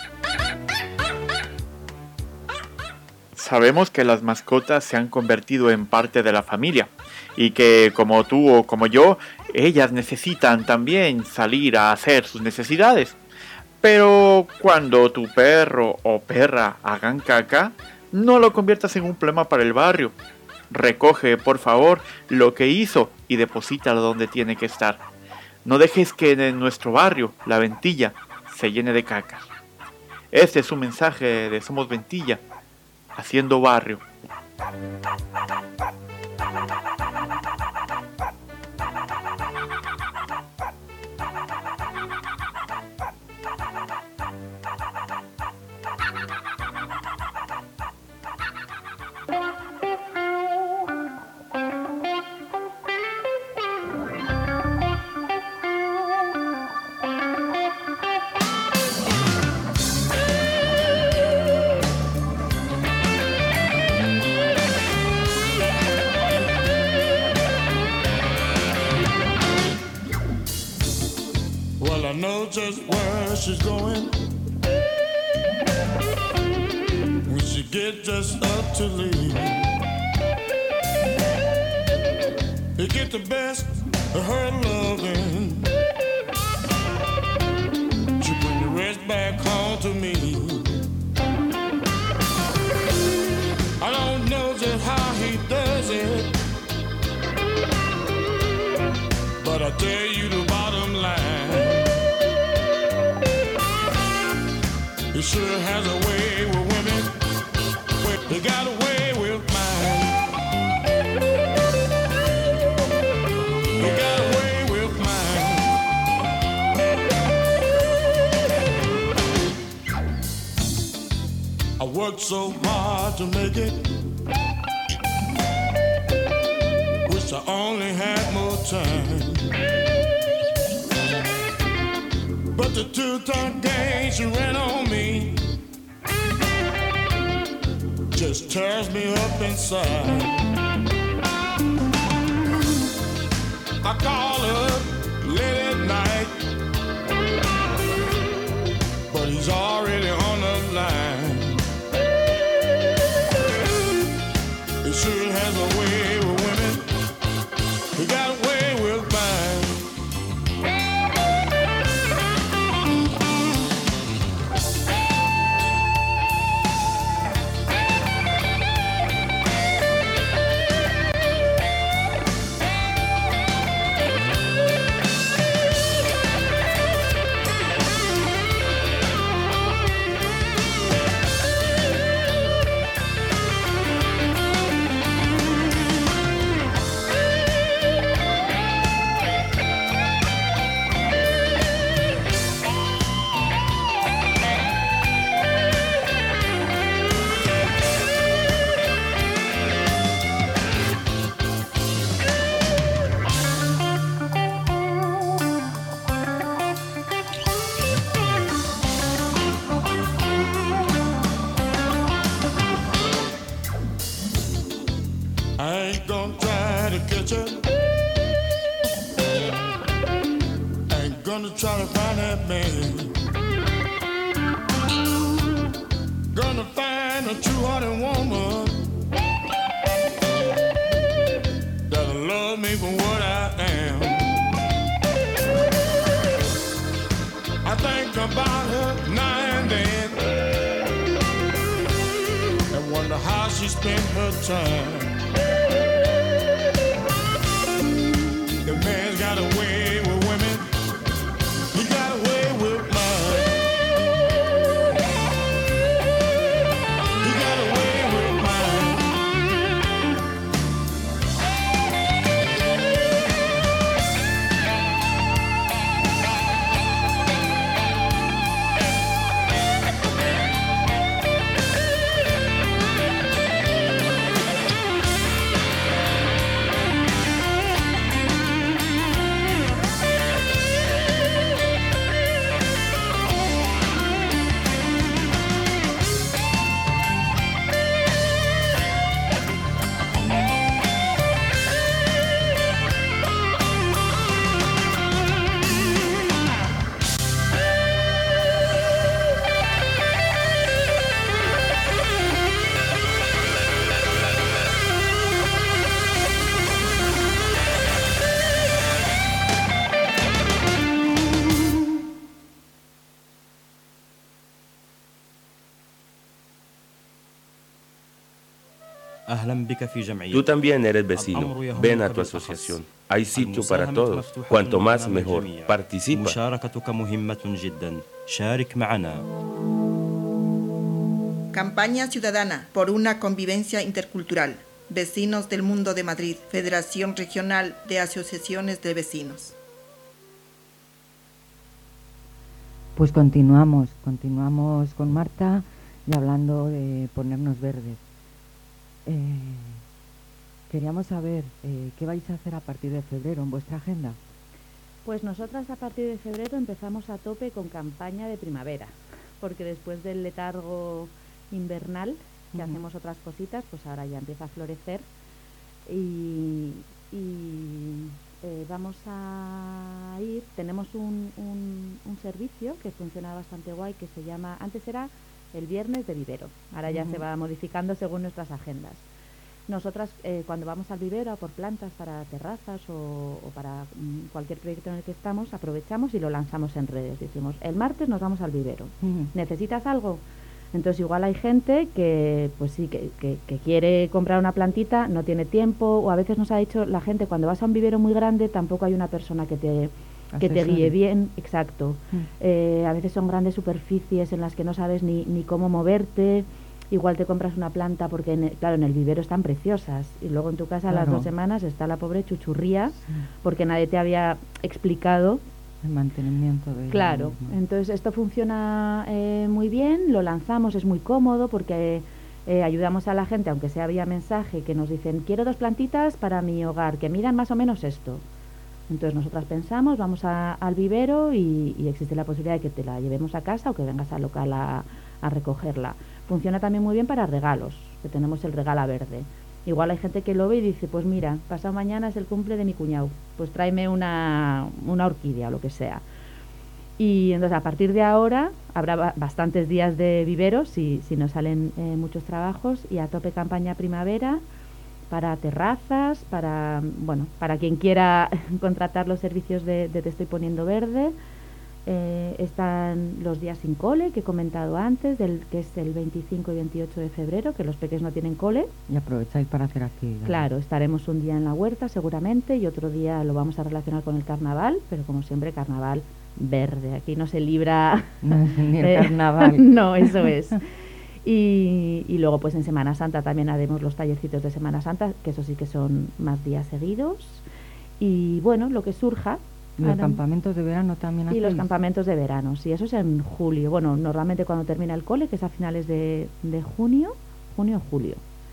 Sabemos que las mascotas se han convertido en parte de la familia y que, como tú o como yo, ellas necesitan también salir a hacer sus necesidades. Pero cuando tu perro o perra hagan caca, no lo conviertas en un problema para el barrio. Recoge, por favor, lo que hizo y deposítalo donde tiene que estar. No dejes que en nuestro barrio la Ventilla se llene de caca. Este es un mensaje de Somos Ventilla, haciendo barrio.
I know just where she's going when she get just up to leave. You get the best of her loving, she bring the rest back home to me. I don't know just how he does it, but I tell you the bottom line, he sure has a way with women. He got a way with mine. He got a way with mine. I worked so hard to make it. Wish I only had more time. But the two-time game she ran on me just tears me up inside. I call her late at night, but he's already on the line. He sure has a way with women. He got a way with mine. I ain't gonna try to catch her. I ain't gonna try to find that man. Gonna find a true-hearted woman that'll love me for what I am. I think about her now and then and wonder how she spent her time. The man's got a way with women. He got a way with mine. He got a way with mine.
أهلا بك في جمعية.
Tú también eres vecino. Ven a tu asociación. Hay sitio para todos. Cuanto más mejor. Participa.
مشاركتك مهمة جدا. شارك معنا.
Campaña ciudadana por una convivencia intercultural. Vecinos del Mundo de Madrid, Federación Regional de Asociaciones de Vecinos.
Pues continuamos con Marta y hablando de ponernos verdes. Queríamos saber qué vais a hacer a partir de febrero en vuestra agenda.
Pues nosotras a partir de febrero empezamos a tope con campaña de primavera, porque después del letargo invernal, que hacemos otras cositas, pues ahora ya empieza a florecer y vamos a ir, tenemos un servicio que funciona bastante guay, que se llama, antes era el viernes de vivero, ahora ya se va modificando según nuestras agendas. Nosotras cuando vamos al vivero a por plantas para terrazas o para cualquier proyecto en el que estamos, aprovechamos y lo lanzamos en redes. Decimos, el martes nos vamos al vivero, ¿necesitas algo? Entonces igual hay gente que pues sí, que quiere comprar una plantita, no tiene tiempo, o a veces nos ha dicho la gente, cuando vas a un vivero muy grande tampoco hay una persona que te guíe bien, exacto. A veces son grandes superficies en las que no sabes ni cómo moverte, igual te compras una planta porque en el vivero están preciosas y luego en tu casa a las 2 semanas está la pobre chuchurría porque nadie te había explicado
el mantenimiento de
claro. Entonces esto funciona muy bien, lo lanzamos, es muy cómodo porque ayudamos a la gente, aunque sea vía mensaje, que nos dicen quiero 2 plantitas para mi hogar que midan más o menos esto. Entonces nosotras pensamos, vamos al vivero y existe la posibilidad de que te la llevemos a casa o que vengas al local a recogerla. Funciona también muy bien para regalos, que tenemos el regala verde. Igual hay gente que lo ve y dice, pues mira, pasado mañana es el cumple de mi cuñado, pues tráeme una orquídea o lo que sea. Y entonces a partir de ahora habrá bastantes días de viveros si nos salen muchos trabajos y a tope campaña primavera para terrazas, para quien quiera contratar los servicios de Te Estoy Poniendo Verde. Están los días sin cole que he comentado antes, que es el 25 y 28 de febrero, que los peques no tienen cole.
Y aprovecháis para hacer actividades.
Claro, estaremos un día en la huerta seguramente y otro día lo vamos a relacionar con el carnaval, pero como siempre carnaval verde, aquí no se libra
ni el carnaval.
No, eso es. Y luego pues en Semana Santa también haremos los tallercitos de Semana Santa, que eso sí que son más días seguidos. Y bueno, lo que surja.
¿Y los campamentos de verano también hacéis?
Y los campamentos de verano, sí, eso es en julio. Bueno, normalmente cuando termina el cole, que es a finales de junio o julio.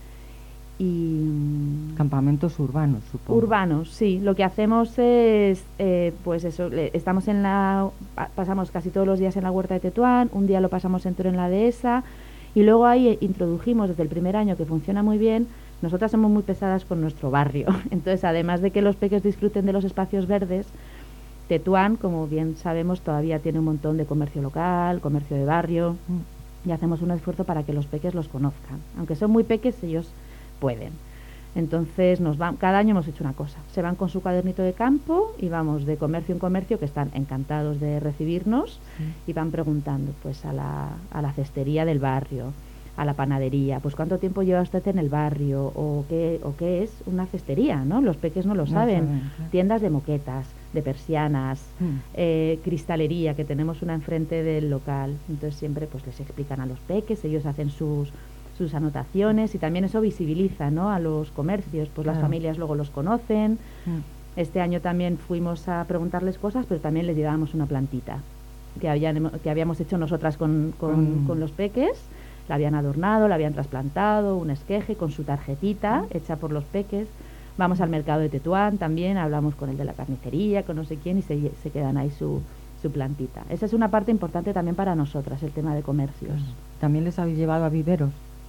Y
campamentos urbanos, supongo.
Urbanos, sí. Lo que hacemos es, pues eso, estamos pasamos casi todos los días en la huerta de Tetuán, un día lo pasamos entero en la dehesa, y luego ahí introdujimos desde el primer año, que funciona muy bien. Nosotras somos muy pesadas con nuestro barrio, entonces además de que los peques disfruten de los espacios verdes, Tetuán, como bien sabemos, todavía tiene un montón de comercio local, comercio de barrio, y hacemos un esfuerzo para que los peques los conozcan. Aunque son muy peques, ellos pueden. Entonces cada año hemos hecho una cosa, se van con su cuadernito de campo y vamos de comercio en comercio, que están encantados de recibirnos, y van preguntando pues a la cestería del barrio, a la panadería, pues cuánto tiempo lleva usted en el barrio o qué es una cestería, ¿no? Los peques no lo saben. Tiendas de moquetas, de persianas, cristalería, que tenemos una enfrente del local. Entonces siempre pues les explican a los peques, ellos hacen sus anotaciones y también eso visibiliza, ¿no? A los comercios, pues las familias luego los conocen. Este año también fuimos a preguntarles cosas, pero también les llevábamos una plantita que habíamos hecho nosotras con los peques. La habían adornado, la habían trasplantado, un esqueje con su tarjetita hecha por los peques. Vamos al mercado de Tetuán también, hablamos con el de la carnicería, con no sé quién, y se quedan ahí su plantita. Esa es una parte importante también para nosotras, el tema de comercios.
¿También les habéis llevado a viveros?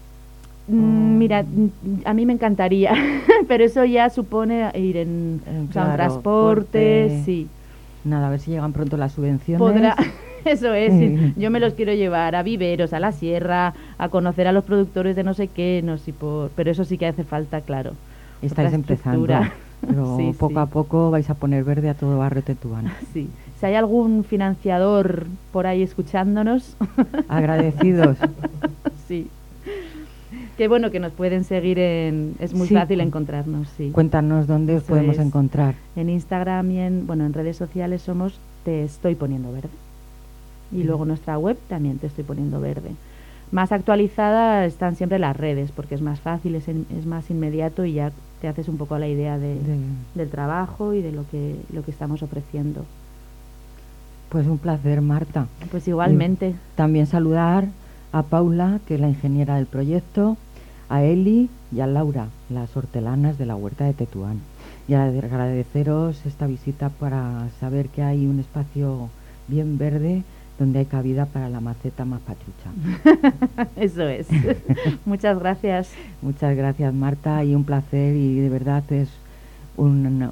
Mira, a mí me encantaría, pero eso ya supone ir en transporte, sí.
Nada, a ver si llegan pronto las subvenciones.
Eso es, sí. Yo me los quiero llevar a viveros, a la sierra, a conocer a los productores de no sé qué, pero eso sí que hace falta, claro.
Estáis empezando, pero sí, poco a poco vais a poner verde a todo barrio Tetuán.
Sí, si hay algún financiador por ahí escuchándonos.
Agradecidos.
Sí. Que bueno, que nos pueden seguir es muy
Sí.
fácil encontrarnos, sí.
Cuéntanos dónde os
Eso
podemos
es.
encontrar.
En Instagram y en redes sociales somos Te Estoy Poniendo Verde. Y luego nuestra web también Te Estoy Poniendo Verde. Más actualizada están siempre las redes, porque es más fácil, es más inmediato y ya te haces un poco la idea del trabajo y de lo que estamos ofreciendo.
Pues un placer, Marta.
Pues igualmente.
Y también saludar a Paula, que es la ingeniera del proyecto, a Eli y a Laura, las hortelanas de la huerta de Tetuán. Y agradeceros esta visita para saber que hay un espacio bien verde donde hay cabida para la maceta más pachucha.
Eso es. Muchas gracias.
Muchas gracias, Marta, y un placer, y de verdad es un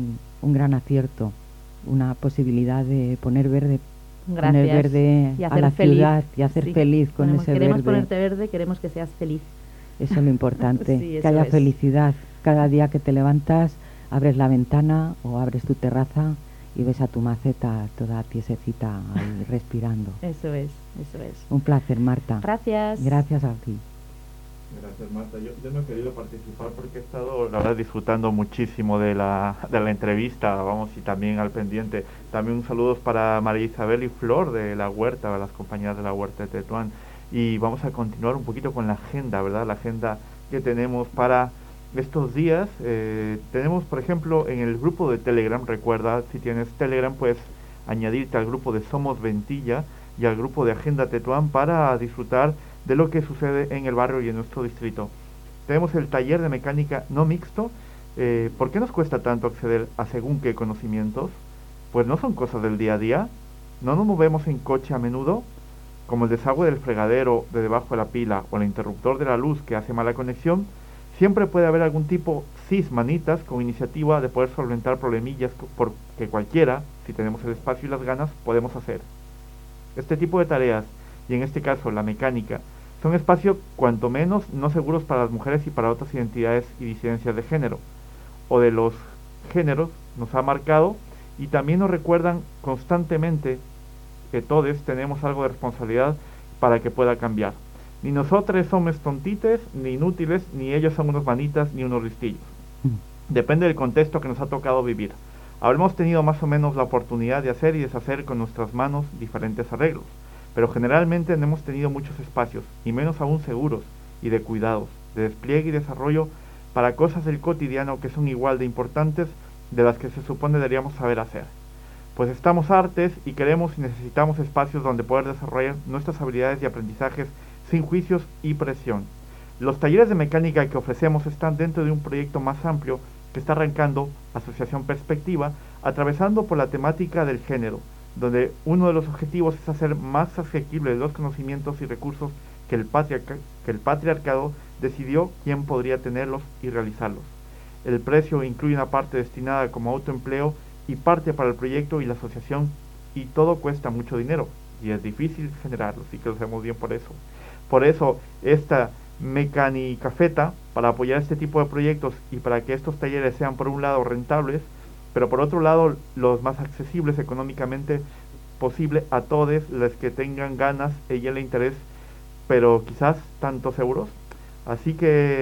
gran acierto, una posibilidad de poner verde.
Gracias.
Poner verde
Y
a
hacer
la
feliz.
ciudad y hacer
Sí.
feliz con ese
Queremos
verde.
ponerte verde, queremos que seas feliz.
Eso es lo importante,
Sí,
que
eso
haya
es.
felicidad. Cada día que te levantas, abres la ventana o abres tu terraza y ves a tu maceta toda tiesecita ahí respirando.
Eso es.
Un placer, Marta.
Gracias.
Gracias a ti.
Gracias, Marta. Yo no he querido participar porque he estado, la verdad, disfrutando muchísimo de la entrevista, vamos, y también al pendiente. También un saludo para María Isabel y Flor de la huerta, de las compañeras de la huerta de Tetuán. Y vamos a continuar un poquito con la agenda, ¿verdad? La agenda que tenemos para estos días. Tenemos, por ejemplo, en el grupo de Telegram, recuerda, si tienes Telegram, puedes añadirte al grupo de Somos Ventilla y al grupo de Agenda Tetuán para disfrutar de lo que sucede en el barrio y en nuestro distrito. Tenemos el taller de mecánica no mixto. ¿Por qué nos cuesta tanto acceder a según qué conocimientos? Pues no son cosas del día a día. No nos movemos en coche a menudo, como el desagüe del fregadero de debajo de la pila o el interruptor de la luz que hace mala conexión. Siempre puede haber algún tipo manitas con iniciativa de poder solventar problemillas que cualquiera, si tenemos el espacio y las ganas, podemos hacer. Este tipo de tareas, y en este caso la mecánica, son espacios cuanto menos no seguros para las mujeres y para otras identidades y disidencias de género, o de los géneros, nos ha marcado, y también nos recuerdan constantemente que todos tenemos algo de responsabilidad para que pueda cambiar. Ni nosotros somos tontites, ni inútiles, ni ellos son unos manitas, ni unos listillos. Depende del contexto que nos ha tocado vivir. Habremos tenido más o menos la oportunidad de hacer y deshacer con nuestras manos diferentes arreglos, pero generalmente no hemos tenido muchos espacios, y menos aún seguros y de cuidados, de despliegue y desarrollo para cosas del cotidiano que son igual de importantes de las que se supone deberíamos saber hacer. Pues estamos hartes y queremos y necesitamos espacios donde poder desarrollar nuestras habilidades y aprendizajes sin juicios y presión. Los talleres de mecánica que ofrecemos están dentro de un proyecto más amplio que está arrancando Asociación Perspectiva, atravesando por la temática del género, donde uno de los objetivos es hacer más asequibles los conocimientos y recursos que el patriarcado decidió quién podría tenerlos y realizarlos. El precio incluye una parte destinada como autoempleo y parte para el proyecto y la asociación, y todo cuesta mucho dinero y es difícil generarlo, así que lo sabemos bien por eso. Por eso esta mecanicafeta, para apoyar este tipo de proyectos y para que estos talleres sean por un lado rentables, pero por otro lado los más accesibles económicamente posible a todos los que tengan ganas y el interés, pero quizás tantos euros. Así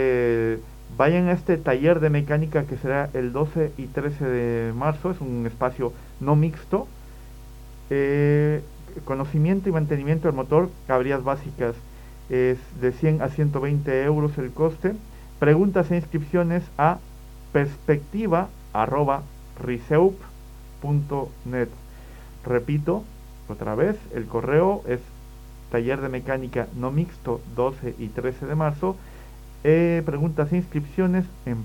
que vayan a este taller de mecánica que será el 12 y 13 de marzo, es un espacio no mixto. Conocimiento y mantenimiento del motor, caballerías básicas, es de 100 a 120 euros el coste. Preguntas e inscripciones a perspectiva@riseup.net. Repito otra vez, el correo es taller de mecánica no mixto 12 y 13 de marzo. Preguntas e inscripciones en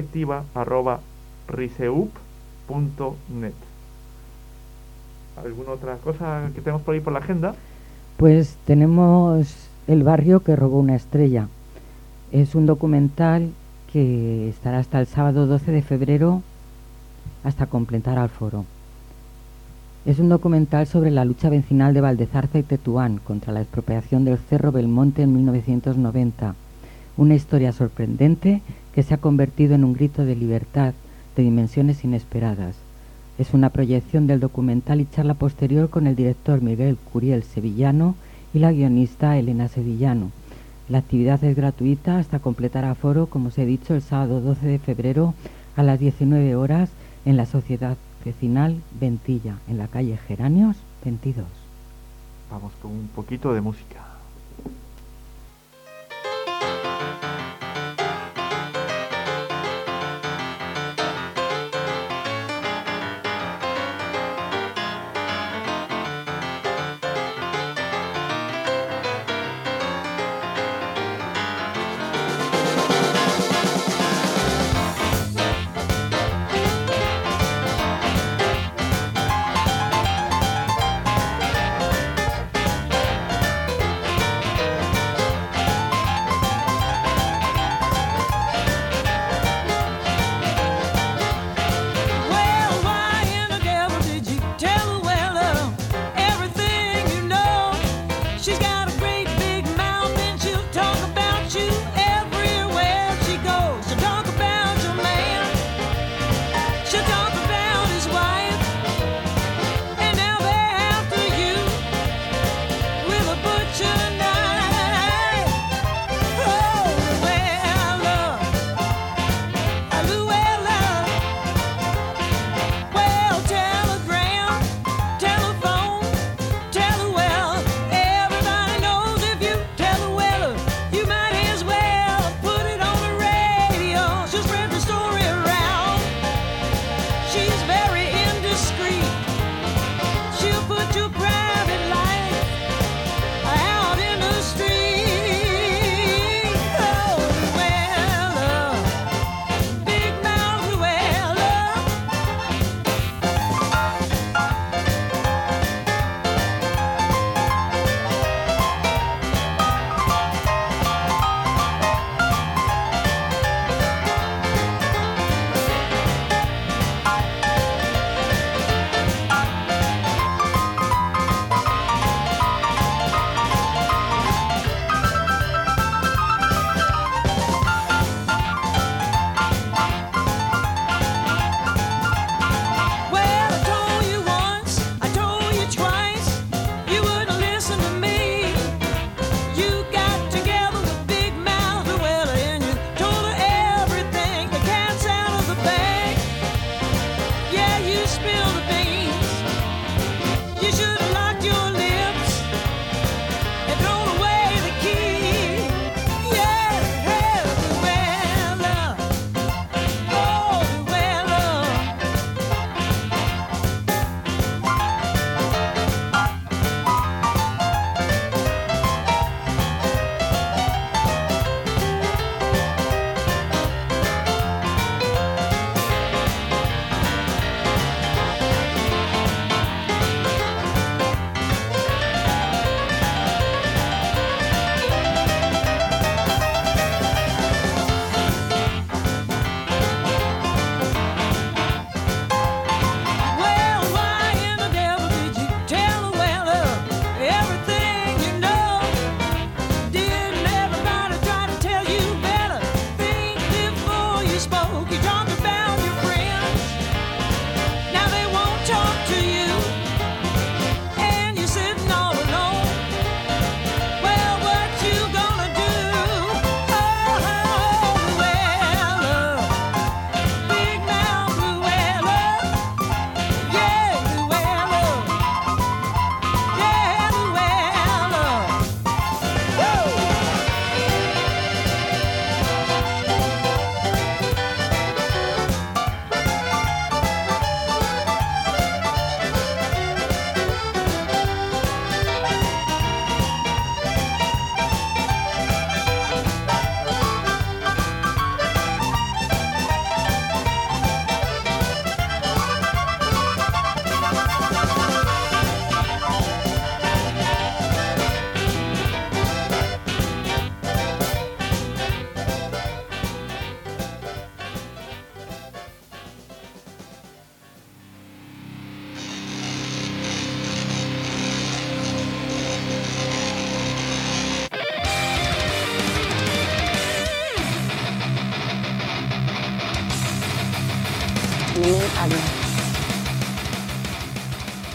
perspectiva@riseup.net. ¿Alguna otra cosa que tenemos por ahí por la agenda?
Pues tenemos El barrio que robó una estrella. Es un documental que estará hasta el sábado 12 de febrero hasta completar al foro. Es un documental sobre la lucha vecinal de Valdezarza y Tetuán contra la expropiación del Cerro Belmonte en 1990. Una historia sorprendente que se ha convertido en un grito de libertad de dimensiones inesperadas. Es una proyección del documental y charla posterior con el director Miguel Curiel Sevillano y la guionista Elena Sevillano. La actividad es gratuita hasta completar aforo, como os he dicho, el sábado 12 de febrero a las 19 horas en la Sociedad Vecinal Ventilla, en la calle Geranios 22.
Vamos con un poquito de música.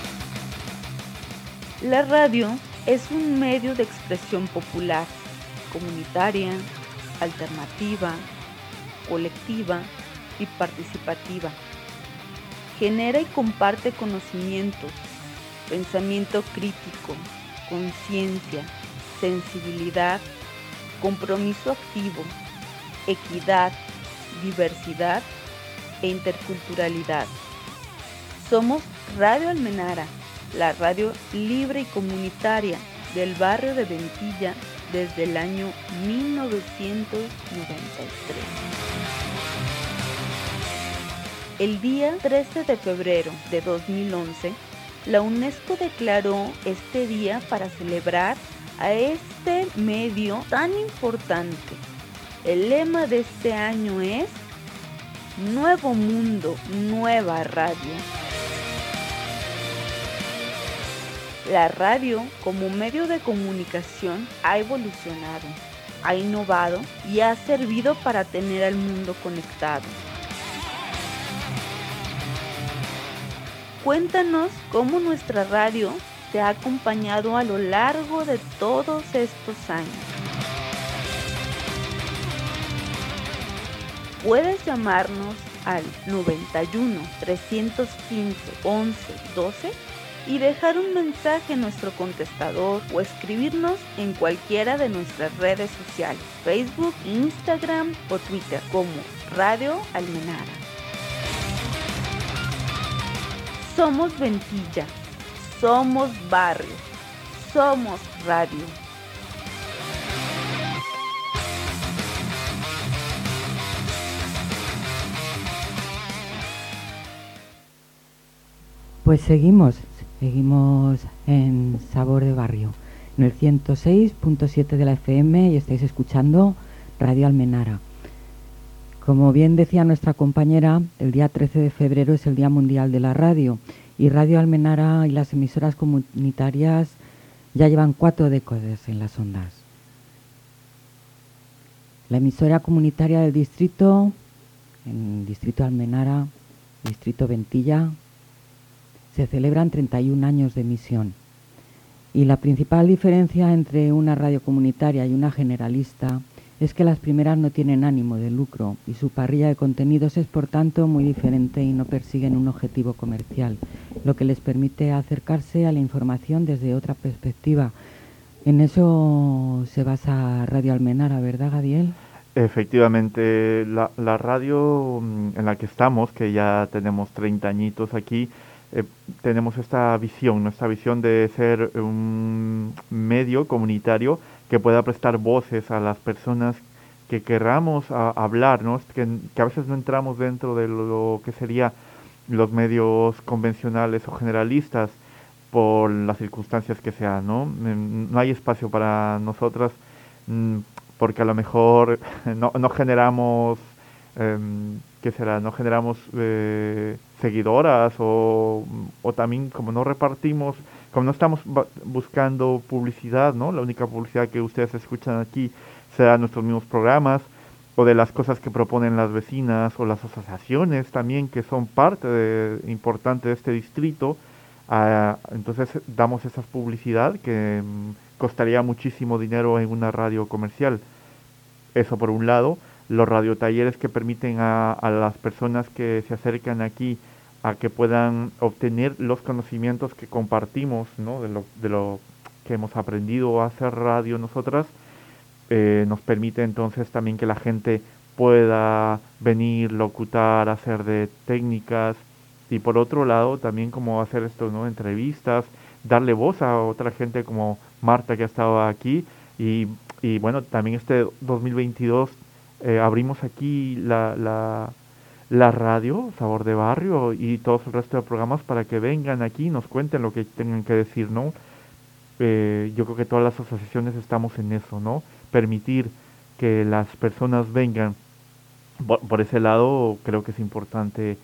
La radio es un medio de expresión popular, comunitaria, alternativa, colectiva y participativa. Genera y comparte conocimientos, pensamiento crítico, conciencia, sensibilidad, compromiso activo, equidad, diversidad e interculturalidad. Somos Radio Almenara, la radio libre y comunitaria del barrio de Ventilla desde el año 1993. El día 13 de febrero de 2011, la UNESCO declaró este día para celebrar a este medio tan importante. El lema de este año es Nuevo Mundo, Nueva Radio. La radio, como medio de comunicación, ha evolucionado, ha innovado y ha servido para tener al mundo conectado. Cuéntanos cómo nuestra radio te ha acompañado a lo largo de todos estos años. Puedes llamarnos al 91 315 11 12 y dejar un mensaje en nuestro contestador o escribirnos en cualquiera de nuestras redes sociales, Facebook, Instagram o Twitter como Radio Almenara. Somos Ventilla, somos barrio, somos radio.
Pues seguimos en Sabor de Barrio, en el 106.7 de la FM y estáis escuchando Radio Almenara. Como bien decía nuestra compañera, el día 13 de febrero es el Día Mundial de la Radio y Radio Almenara y las emisoras comunitarias ya llevan 4 décadas en las ondas. La emisora comunitaria del distrito, en Distrito Almenara, Distrito Ventilla, se celebran 31 años de emisión. Y la principal diferencia entre una radio comunitaria y una generalista es que las primeras no tienen ánimo de lucro y su parrilla de contenidos es por tanto muy diferente y no persiguen un objetivo comercial, lo que les permite acercarse a la información desde otra perspectiva. En eso se basa Radio Almenara, ¿verdad, Gadiel?
Efectivamente, la radio en la que estamos, que ya tenemos 30 añitos aquí, tenemos esta visión de ser un medio comunitario que pueda prestar voces a las personas que querramos hablar, ¿no? Que a veces no entramos dentro de lo que sería los medios convencionales o generalistas por las circunstancias que sean, ¿no? No hay espacio para nosotras porque a lo mejor no generamos ¿qué será? No generamos seguidoras o también como no repartimos, como no estamos buscando publicidad, ¿no? La única publicidad que ustedes escuchan aquí será nuestros mismos programas o de las cosas que proponen las vecinas o las asociaciones también que son parte importante de este distrito. Entonces damos esa publicidad que costaría muchísimo dinero en una radio comercial. Eso por un lado. Los radiotalleres que permiten a las personas que se acercan aquí a que puedan obtener los conocimientos que compartimos, ¿no? de lo que hemos aprendido a hacer radio nosotras, nos permite entonces también que la gente pueda venir, locutar, hacer de técnicas y por otro lado también como hacer esto, ¿no? Entrevistas, darle voz a otra gente como Marta que ha estado aquí y bueno, también este 2022 abrimos aquí la radio, Sabor de Barrio y todos el resto de programas para que vengan aquí y nos cuenten lo que tengan que decir, ¿no? Yo creo que todas las asociaciones estamos en eso, ¿no? Permitir que las personas vengan. Por ese lado creo que es importante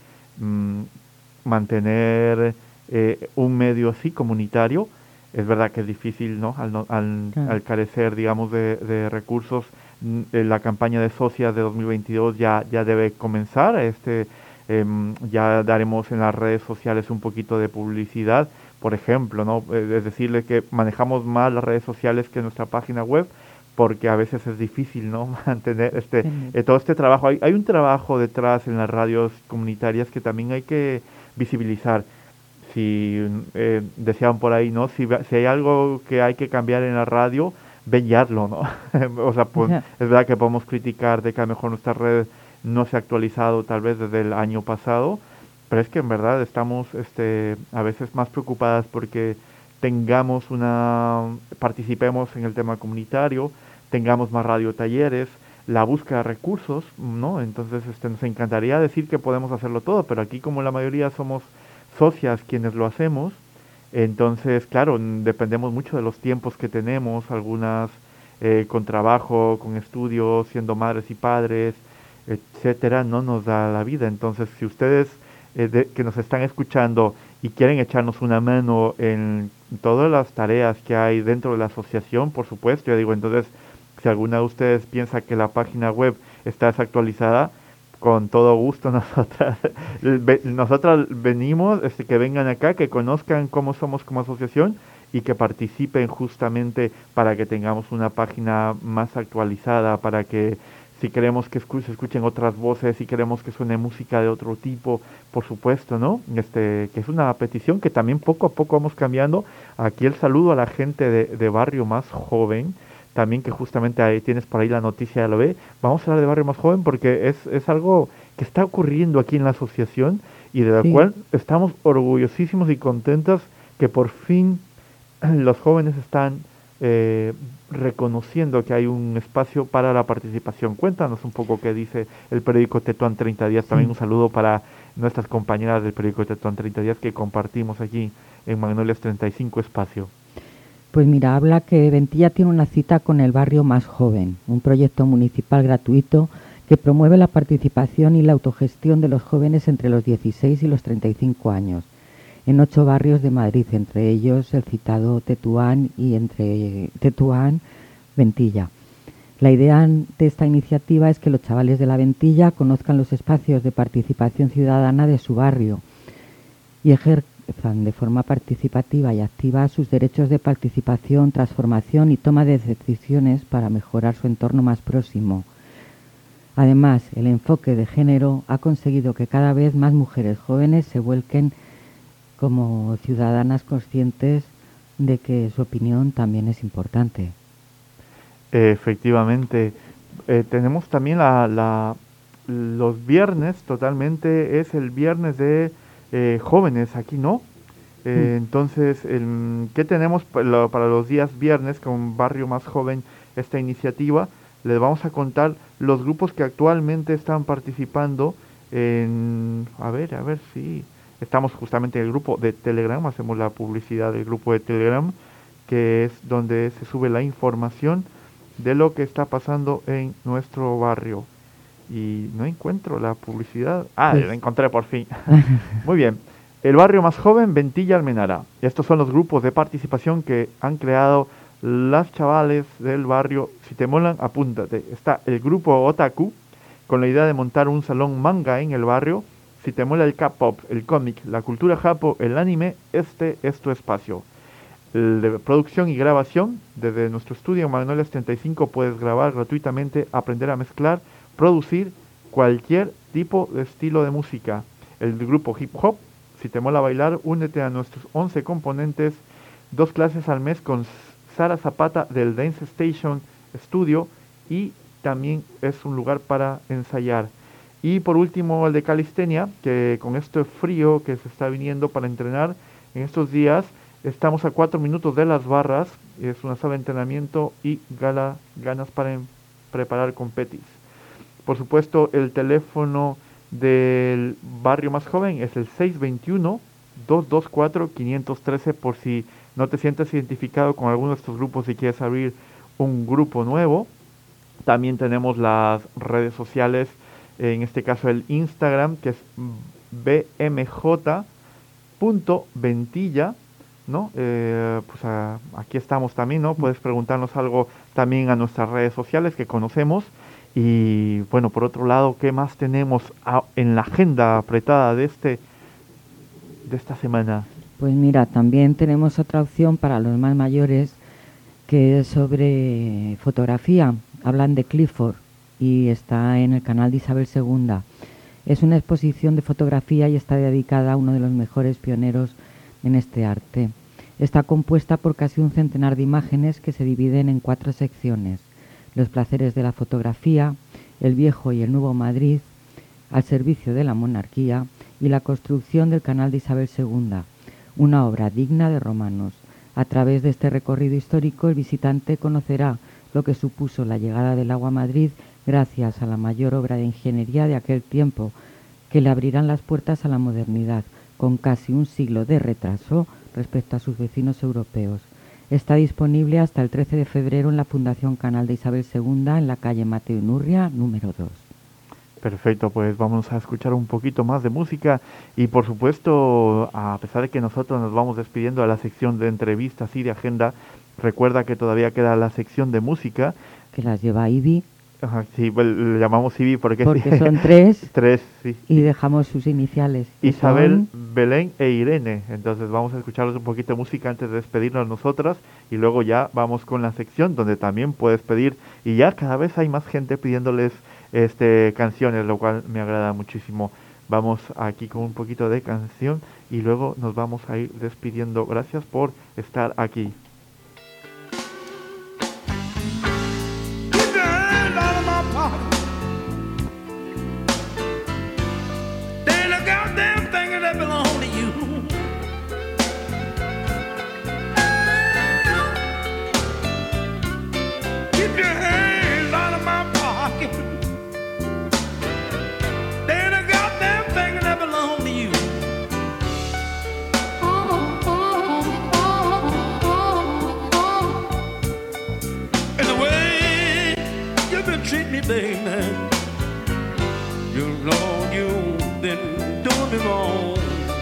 mantener un medio así comunitario. Es verdad que es difícil, ¿no? Al carecer, digamos, de recursos. La campaña de socias de 2022 ya debe comenzar. Ya daremos en las redes sociales un poquito de publicidad, por ejemplo, ¿no? Es decirle que manejamos más las redes sociales que nuestra página web,
porque a veces es difícil, ¿no? Mantener todo este trabajo. Hay un trabajo detrás en las radios comunitarias que también hay que visibilizar. Si decían por ahí, ¿no? Si hay algo que hay que cambiar en la radio, ven y hazlo, ¿no? O sea, pues, es verdad que podemos criticar de que a lo mejor nuestra red no se ha actualizado tal vez desde el año pasado, pero es que en verdad estamos a veces más preocupadas porque participemos en el tema comunitario, tengamos más radiotalleres, la búsqueda de recursos, ¿no? Entonces nos encantaría decir que podemos hacerlo todo, pero aquí como la mayoría somos socias quienes lo hacemos, entonces claro, dependemos mucho de los tiempos que tenemos, algunas con trabajo, con estudios, siendo madres y padres, etcétera, no nos da la vida. Entonces si ustedes que nos están escuchando y quieren echarnos una mano en todas las tareas que hay dentro de la asociación, por supuesto, yo digo, entonces, si alguna de ustedes piensa que la página web está desactualizada, con todo gusto nosotras venimos, que vengan acá, que conozcan cómo somos como asociación y que participen justamente para que tengamos una página más actualizada, para que si queremos que se escuchen otras voces, si queremos que suene música de otro tipo, por supuesto, ¿no? Que es una petición que también poco a poco vamos cambiando. Aquí el saludo a la gente de Barrio Más Joven, también que justamente ahí tienes por ahí la noticia, ya lo ve. Vamos a hablar de Barrio Más Joven porque es algo que está ocurriendo aquí en la asociación y de la cual estamos orgullosísimos y contentos que por fin los jóvenes están reconociendo que hay un espacio para la participación. Cuéntanos un poco qué dice el periódico Tetuán 30 Días. También un saludo para nuestras compañeras del periódico Tetuán 30 Días que compartimos aquí en Magnolias 35 Espacio.
Pues mira, habla que Ventilla tiene una cita con el Barrio Más Joven, un proyecto municipal gratuito que promueve la participación y la autogestión de los jóvenes entre los 16 y los 35 años, en 8 barrios de Madrid, entre ellos el citado Tetuán y entre Tetuán, Ventilla. La idea de esta iniciativa es que los chavales de la Ventilla conozcan los espacios de participación ciudadana de su barrio y ejerzan de forma participativa y activa sus derechos de participación, transformación y toma de decisiones para mejorar su entorno más próximo. Además, el enfoque de género ha conseguido que cada vez más mujeres jóvenes se vuelquen como ciudadanas conscientes de que su opinión también es importante.
Efectivamente. Tenemos también los viernes, totalmente, es el viernes de jóvenes, aquí no. Entonces, ¿qué tenemos para los días viernes con Barrio Más Joven, esta iniciativa? Les vamos a contar los grupos que actualmente están participando en... A ver si... Estamos justamente en el grupo de Telegram, hacemos la publicidad del grupo de Telegram, que es donde se sube la información de lo que está pasando en nuestro barrio. Y no encuentro la publicidad. La encontré por fin. Muy bien. El Barrio Más Joven, Ventilla, Almenara. Estos son los grupos de participación que han creado las chavales del barrio. Si te molan, apúntate. Está el grupo Otaku, con la idea de montar un salón manga en el barrio. Si te mola el K-pop, el cómic, la cultura japo, el anime, este es tu espacio. De producción y grabación, desde nuestro estudio en Magnolias 35 puedes grabar gratuitamente, aprender a mezclar, producir cualquier tipo de estilo de música. El grupo hip hop, si te mola bailar, únete a nuestros 11 componentes, 2 clases al mes con Sara Zapata del Dance Station Studio y también es un lugar para ensayar. Y por último el de calistenia, que con este frío que se está viniendo para entrenar en estos días, estamos a 4 minutos de las barras, es una sala de entrenamiento y ganas para preparar competis. Por supuesto el teléfono del Barrio Más Joven es el 621-224-513 por si no te sientes identificado con alguno de estos grupos y quieres abrir un grupo nuevo. También tenemos las redes sociales, en este caso el Instagram, que es bmj.ventilla, ¿no? Aquí estamos también, ¿no? Puedes preguntarnos algo también a nuestras redes sociales que conocemos. Y bueno, por otro lado, ¿qué más tenemos en la agenda apretada de esta semana?
Pues mira, también tenemos otra opción para los más mayores, que es sobre fotografía. Hablan de Clifford y está en el canal de Isabel II. Es una exposición de fotografía y está dedicada a uno de los mejores pioneros en este arte. Está compuesta por casi un centenar de imágenes que se dividen en 4 secciones: los placeres de la fotografía, el viejo y el nuevo Madrid, al servicio de la monarquía y la construcción del canal de Isabel II, una obra digna de romanos. A través de este recorrido histórico, el visitante conocerá lo que supuso la llegada del agua a Madrid gracias a la mayor obra de ingeniería de aquel tiempo, que le abrirán las puertas a la modernidad, con casi un siglo de retraso respecto a sus vecinos europeos. Está disponible hasta el 13 de febrero en la Fundación Canal de Isabel II, en la calle Mateo Inurria, número 2.
Perfecto, pues vamos a escuchar un poquito más de música y por supuesto, a pesar de que nosotros nos vamos despidiendo de la sección de entrevistas y de agenda, recuerda que todavía queda la sección de música.
Que las lleva Ibi.
Ajá, sí, le llamamos Ibi porque
sí. Son 3.
3, sí.
Y dejamos sus iniciales.
Isabel, Belén e Irene. Entonces vamos a escucharles un poquito de música antes de despedirnos nosotras y luego ya vamos con la sección donde también puedes pedir, y ya cada vez hay más gente pidiéndoles canciones, lo cual me agrada muchísimo. Vamos aquí con un poquito de canción y luego nos vamos a ir despidiendo. Gracias por estar aquí.
Baby, you know you've been doing me wrong.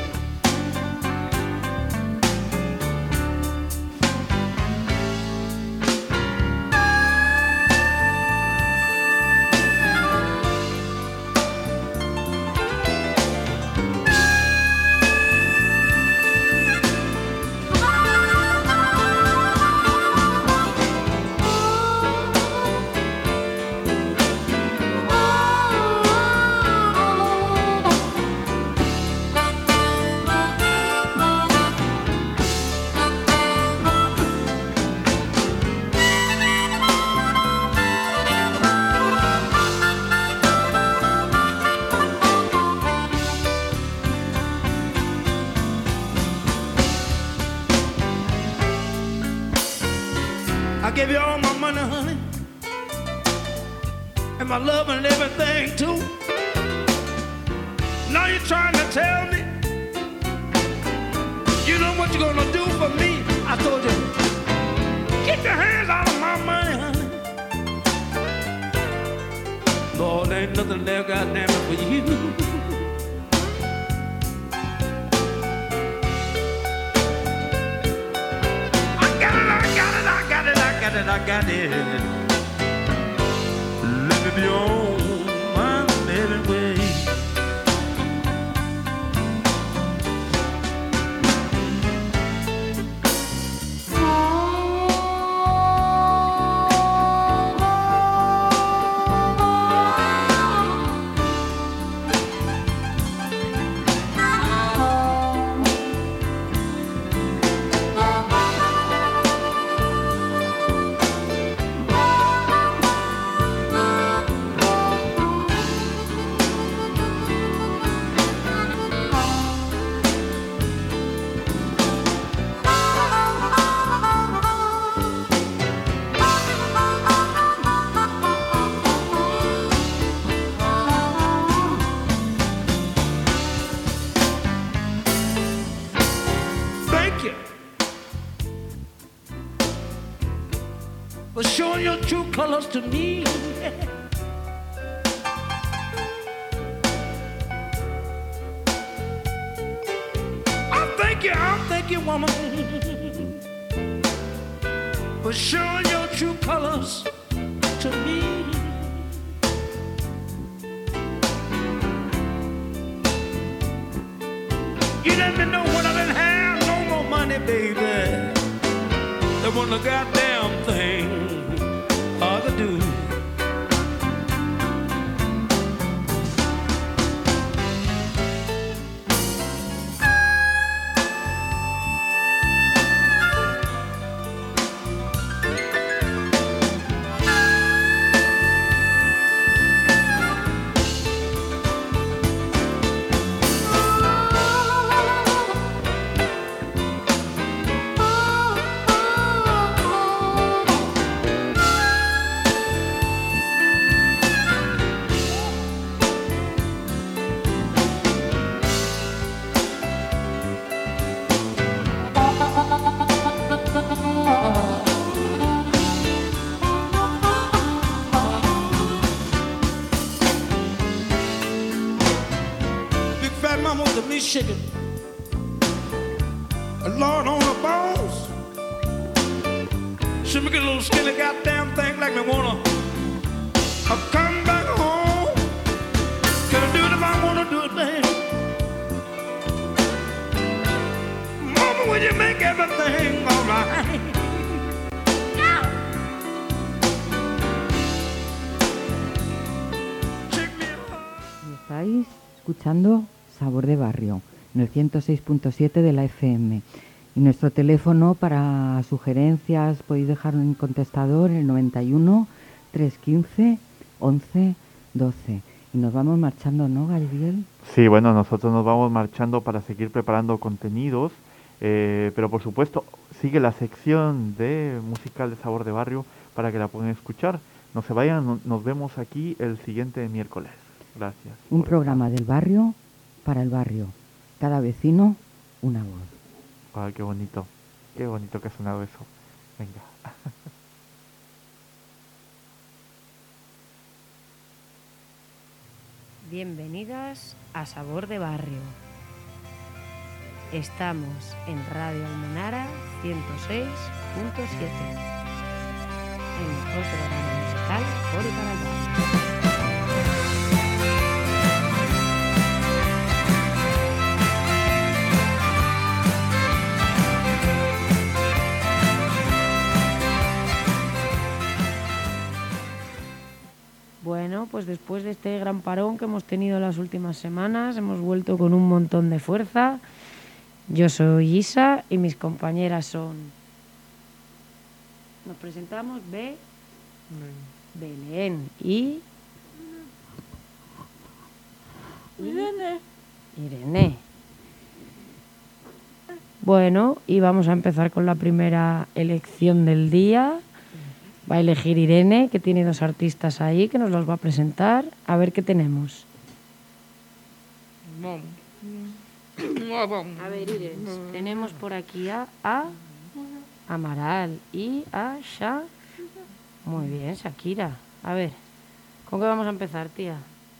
I gave you all my money, honey, and my love and everything too. Now you're trying to tell me you know what you're gonna do for me. I told you, keep your hands out of my money, honey. Lord, ain't nothing there, goddamn it, for you. I got it. Let me be on my merry way. For showing your true colors to me. I thank you, woman, for showing your true colors to me. You let me know when I didn't have no more money, baby. That wasn't a goddamn thing. everything others do. Chicken, a Lord on the bones. She make a little skinny goddamn thing like me wanna come back home. Can I do it if I wanna do it, man? Mama, will you make everything alright?
¿Estáis escuchando Sabor de Barrio, en el 106.7 de la FM? Y nuestro teléfono para sugerencias podéis dejar un contestador en el 91 315 11 12. Y nos vamos marchando, ¿no, Gabriel?
Sí, bueno, nosotros nos vamos marchando para seguir preparando contenidos, pero por supuesto sigue la sección de musical de Sabor de Barrio para que la puedan escuchar. No se vayan, nos vemos aquí el siguiente miércoles. Gracias.
Un programa del barrio para el barrio. Cada vecino, una voz.
Ay, qué bonito que ha sonado eso. Venga.
Bienvenidas a Sabor de Barrio. Estamos en Radio Almenara 106.7. El mejor programa musical por y para el barrio. Bueno, pues después de este gran parón que hemos tenido las últimas semanas, hemos vuelto con un montón de fuerza. Yo soy Isa y mis compañeras son... Nos presentamos Belén y... Irene. Bueno, y vamos a empezar con la primera elección del día. Va a elegir Irene, que tiene dos artistas ahí, que nos los va a presentar. A ver qué tenemos. A ver, Irene, tenemos por aquí a Amaral y a Sha. Muy bien, Shakira. A ver, ¿con qué vamos a empezar, tía?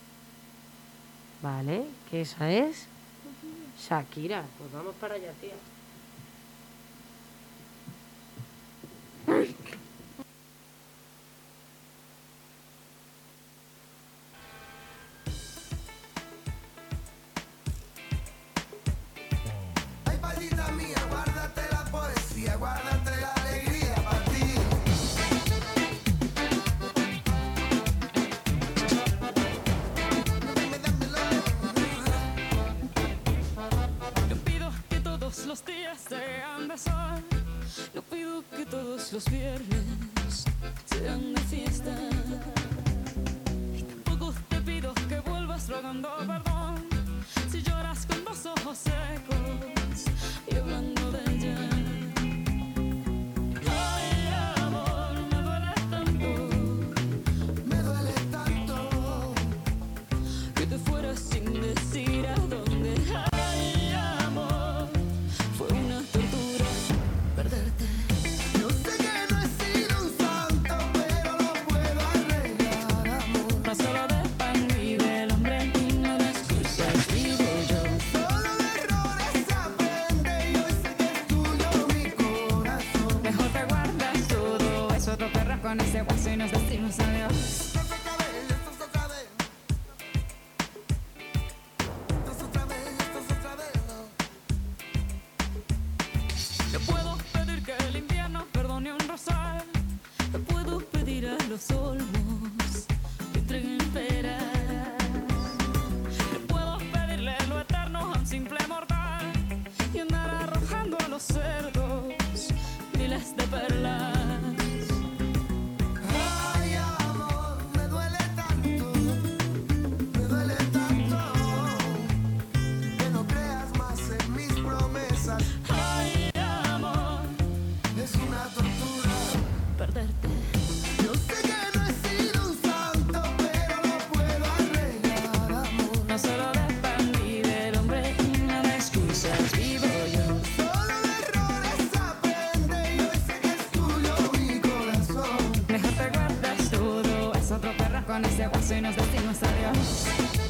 Vale, que esa es Shakira. Pues vamos para allá, tía.
Los días sean de sol, no pido que todos los viernes sean de fiesta. Y tampoco te pido que vuelvas rogando perdón si lloras con los ojos secos y hablando de ella. Ay, amor, me duele tanto que te fueras sin decir a dónde. que pase y nos decimos adiós.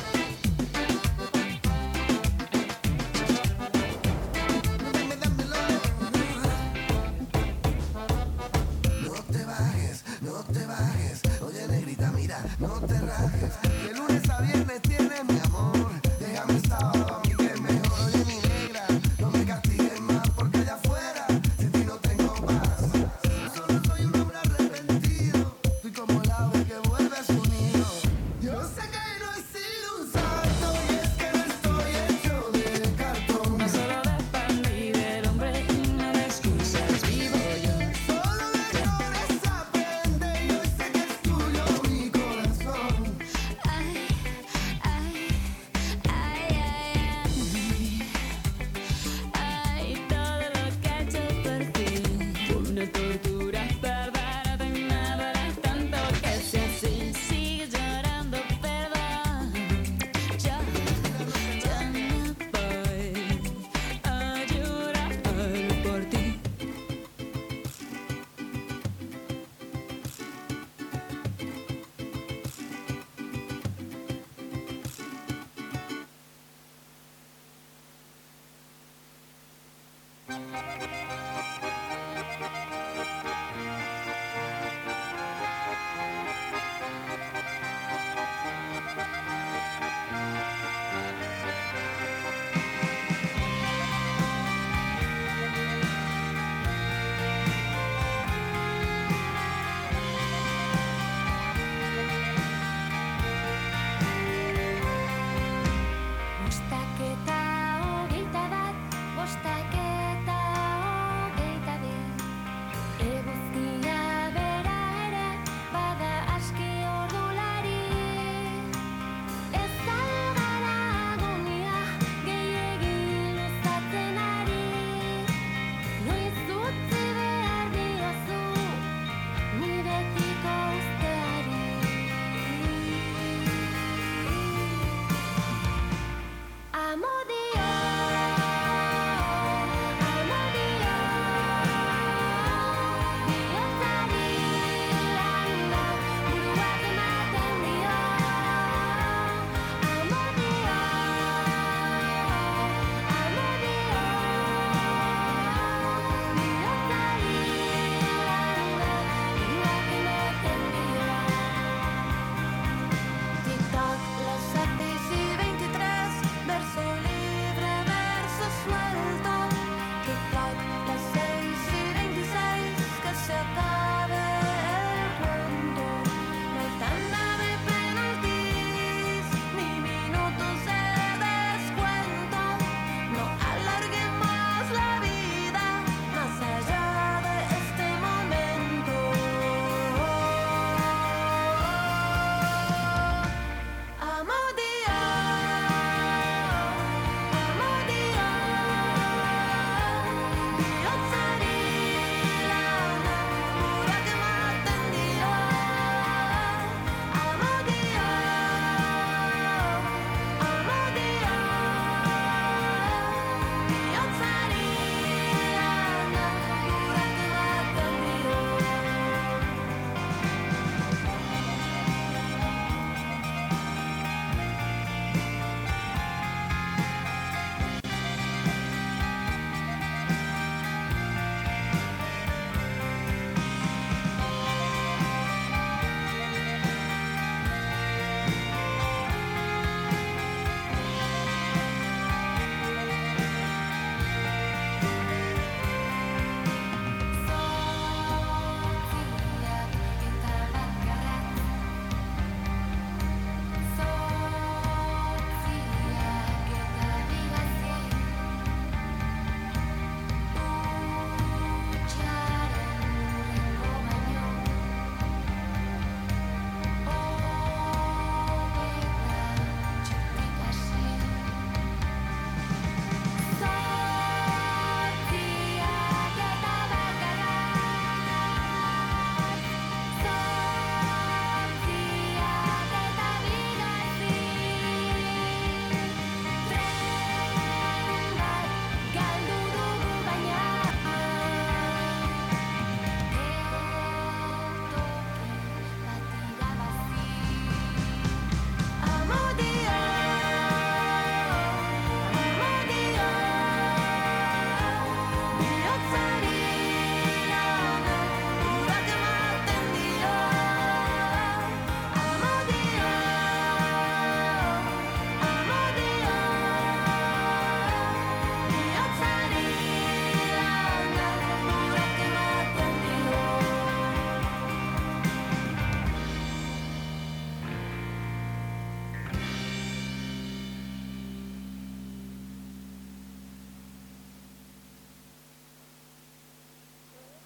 No te bajes, oye negrita, mira, no te rajes. De lunes a viernes tienes mi amor. Déjame el sábado a mí que es mejor. Oye mi negra, no me castigues más porque allá afuera sin ti no tengo paz. Solo soy un hombre arrepentido. Fui como el ave que vuelve a su nido. Yo sé que no he sido un santo y es que no estoy hecho de cartón.
No solo de pan y del hombre, no de excusas vivo yo.
Solo de errores aprende y hoy sé que es tuyo mi corazón.
Ay, ay, ay, ay, ay, todo lo que he hecho por ti. Una tortura perderte, me duele tanto que sea así. Sigues llorando, perdón. Yo me voy a llorar por ti.
Bostaketa hogeita bat, bostaketa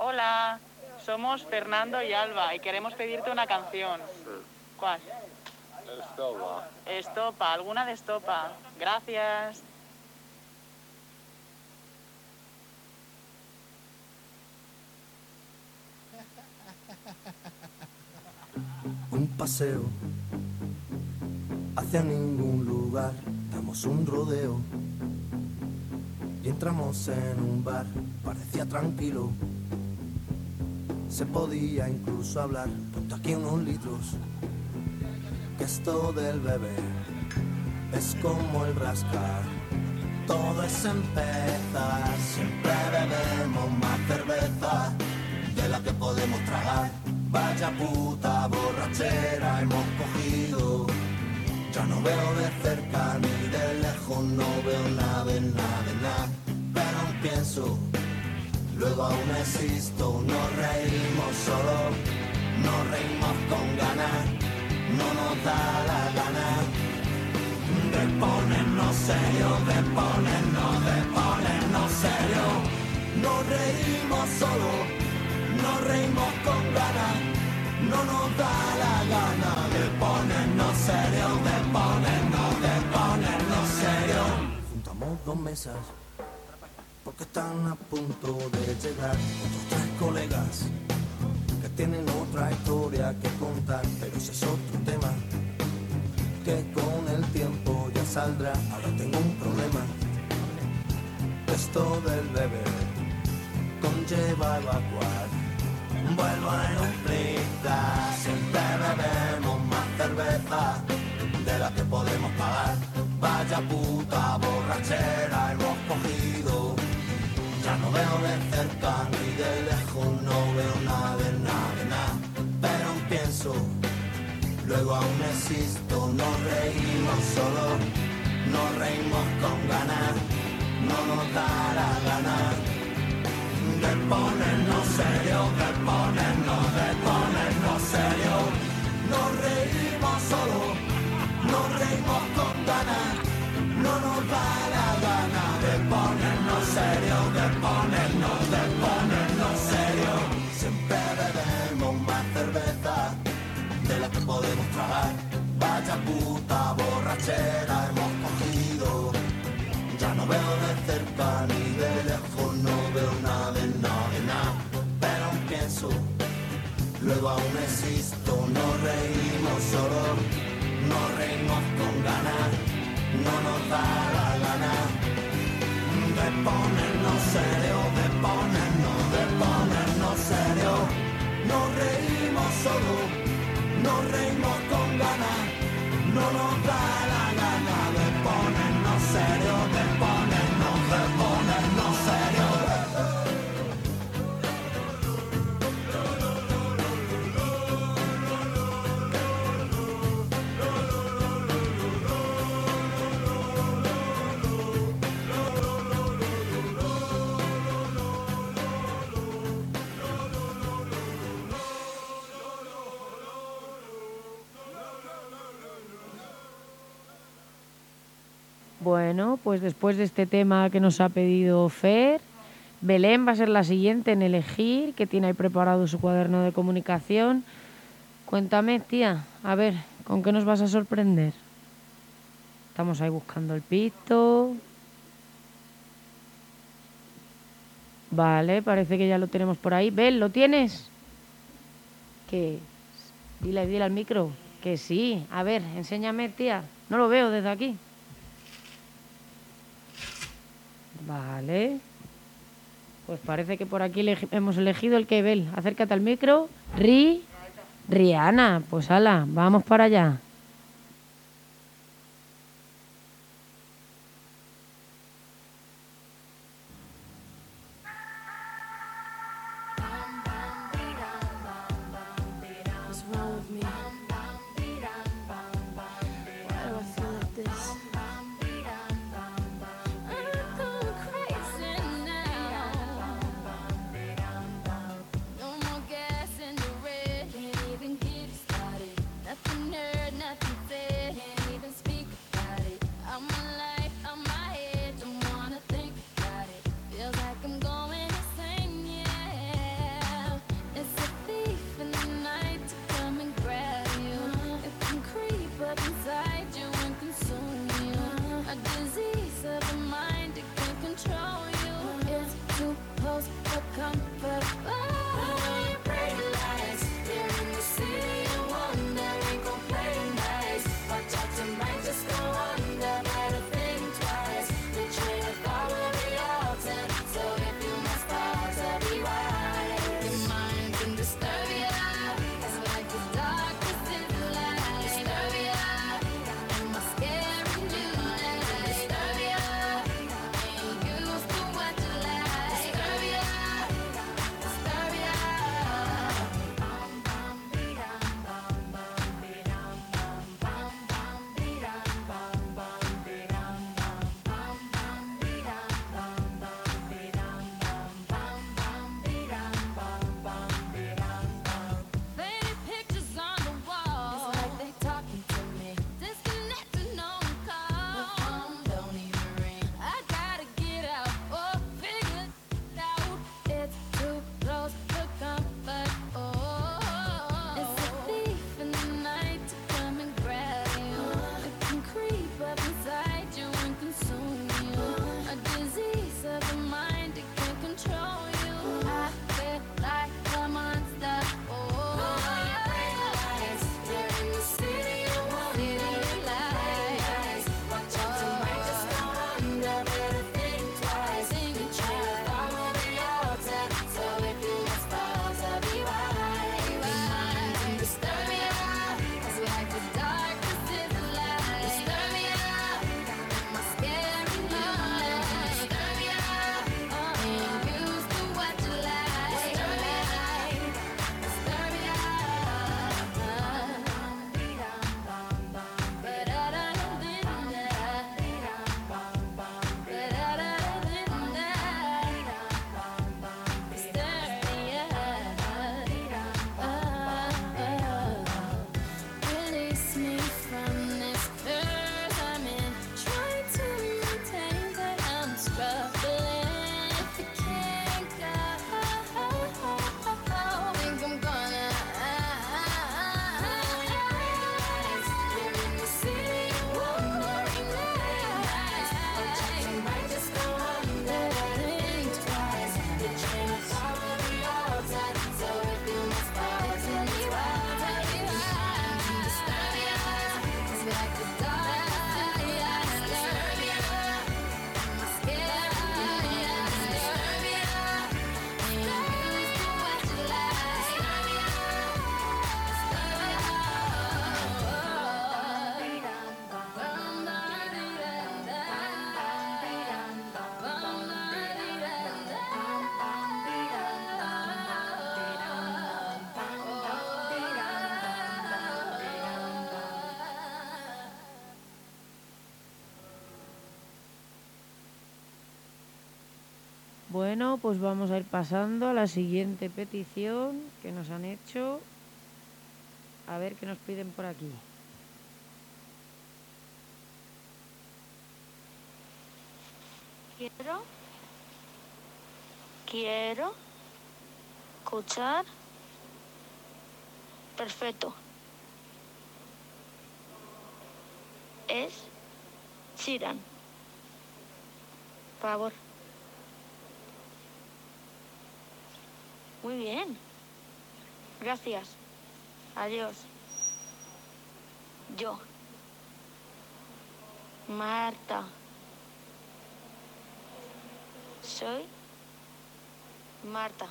Hola, somos Fernando y Alba y queremos pedirte una canción. ¿Cuál?
Estopa.
Estopa, alguna de Estopa. Gracias.
Un paseo hacia ningún lugar, damos un rodeo y entramos en un bar, parecía tranquilo, se podía incluso hablar, ponte aquí unos litros, que esto del beber es como el rascar, todo es empezar, siempre bebemos más cerveza de la que podemos tragar. Vaya puta borrachera hemos cogido. Ya no veo de cerca ni de lejos, no veo nada, nada. Pero aún pienso, luego aún existo. Nos reímos solo, nos reímos con ganas. No nos da la gana de ponernos serio, de ponernos serio. Nos reímos solo, nos reímos con ganas, no nos da la gana de ponernos serio, de ponernos serio. Juntamos dos mesas, porque están a punto de llegar otros 3 colegas, que tienen otra historia que contar, pero ese es otro tema, que con el tiempo ya saldrá. Ahora tengo un problema, esto del beber conlleva evacuar. Vuelvo en un plistar, siempre bebemos más cerveza de la que podemos pagar. Vaya puta borrachera hemos cogido. Ya no veo de cerca ni de lejos, no veo nada, nada. Pero aún pienso, luego aún existo. Nos reímos solo, nos reímos con ganas. No nos da la gana de ponernos serio, de ponernos serio. Nos reímos solo, nos reímos con ganas. No nos da la gana de ponernos serio, de ponernos serio. Siempre bebemos más cerveza de la que podemos tragar. Vaya puta borrachera hemos cogido. Ya no veo de cerca ni de lejos, no veo nada, nada. Pero aún pienso, luego aún existo. Nos reímos solo, nos reímos con ganas. No nos da la gana de ponernos serio, de ponernos serio. Nos reímos solo, nos reímos con ganas. No nos da la gana de ponernos serio, de ponernos serio.
Bueno, pues después de este tema que nos ha pedido Fer, Belén va a ser la siguiente en elegir, que tiene ahí preparado su cuaderno de comunicación. Cuéntame, tía, a ver, ¿con qué nos vas a sorprender? Estamos ahí buscando el pito. Vale, parece que ya lo tenemos por ahí. Bel, ¿lo tienes? ¿Qué? Dile al micro. Que sí. A ver, enséñame, tía. No lo veo desde aquí. Vale. Pues parece que por aquí hemos elegido el que, Bel. Acércate al micro. Rihanna. Pues ala, vamos para allá.
Nothing nerd, close for comfort. Oh, your pretty lights, you're in the city of wonder, ain't gon' play nice. Watch out, you might just go under. Better think twice. The train of thought will be altered, so if you must pause, be wise. Your mind can disturb you. It's like the darkness in the light. Disturb you. Am I scaring you? Disturb you. Ain't used to what you like. Disturb you. Disturb you. Bum bum be dum bum bum be dum bum bum bum be dum bum bum be dum bum bum be dum bum bum be dum bum bum be dum bum be dum bum. Faded pictures on the wall. It's like they talking to me. Disconnected, no call. The phone don't even ring. I gotta get out. Oh, figure it out. It's too close for comfort. Oh, it's a thief in the night to come and grab you. It can creep up inside you and consume you. A disease of the mind, it can control you. I feel like a monster. Oh, your bright lights, you're in the city of wonder. Lights, watch out, you might just go under. Better think twice. The train of thought will be altered, so if you must pause, be wise. Your mind can disturb you. It's like the darkness is the light. Disturb you. Am I scaring you? Disturb you. Ain't used to what you like. Disturb you. Disturb you. Release me from this curse I'm in. Try to maintain, but I'm struggling. If you can't go, think I'm gonna. You're in the city of wandering lights. Watch out, you might just go under. Think twice. The train of thought will be altered, so if you must pause, be wise. Disturb you. It's like the dark. Disturb you. Am I scared? Disturb you. Ain't used to what you like. Disturb you.
Bueno, pues vamos a ir pasando a la siguiente petición que nos han hecho. A ver qué nos piden por aquí.
Quiero escuchar. Perfecto. Es Sheeran. Por favor. Muy bien. Gracias. Adiós. Yo. Marta. Soy Marta.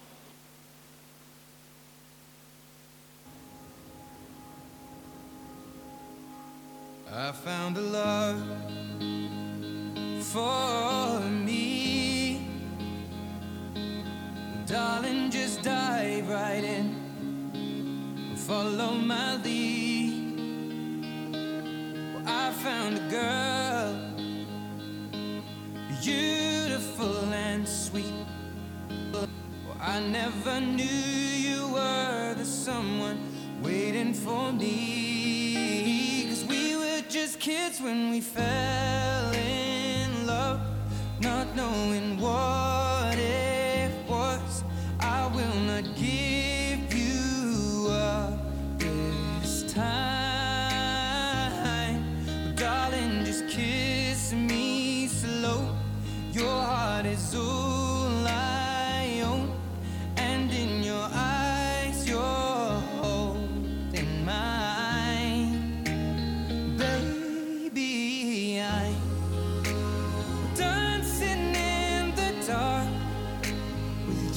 I found a love for me. Darling, just dive right in. Follow my lead. Well, I found a girl, beautiful and sweet. Well, I never knew you were the someone waiting for me. 'Cause we were just kids when we fell in love, not knowing what it was. I will not give you up this time. But darling, just kiss me slow. Your heart is all I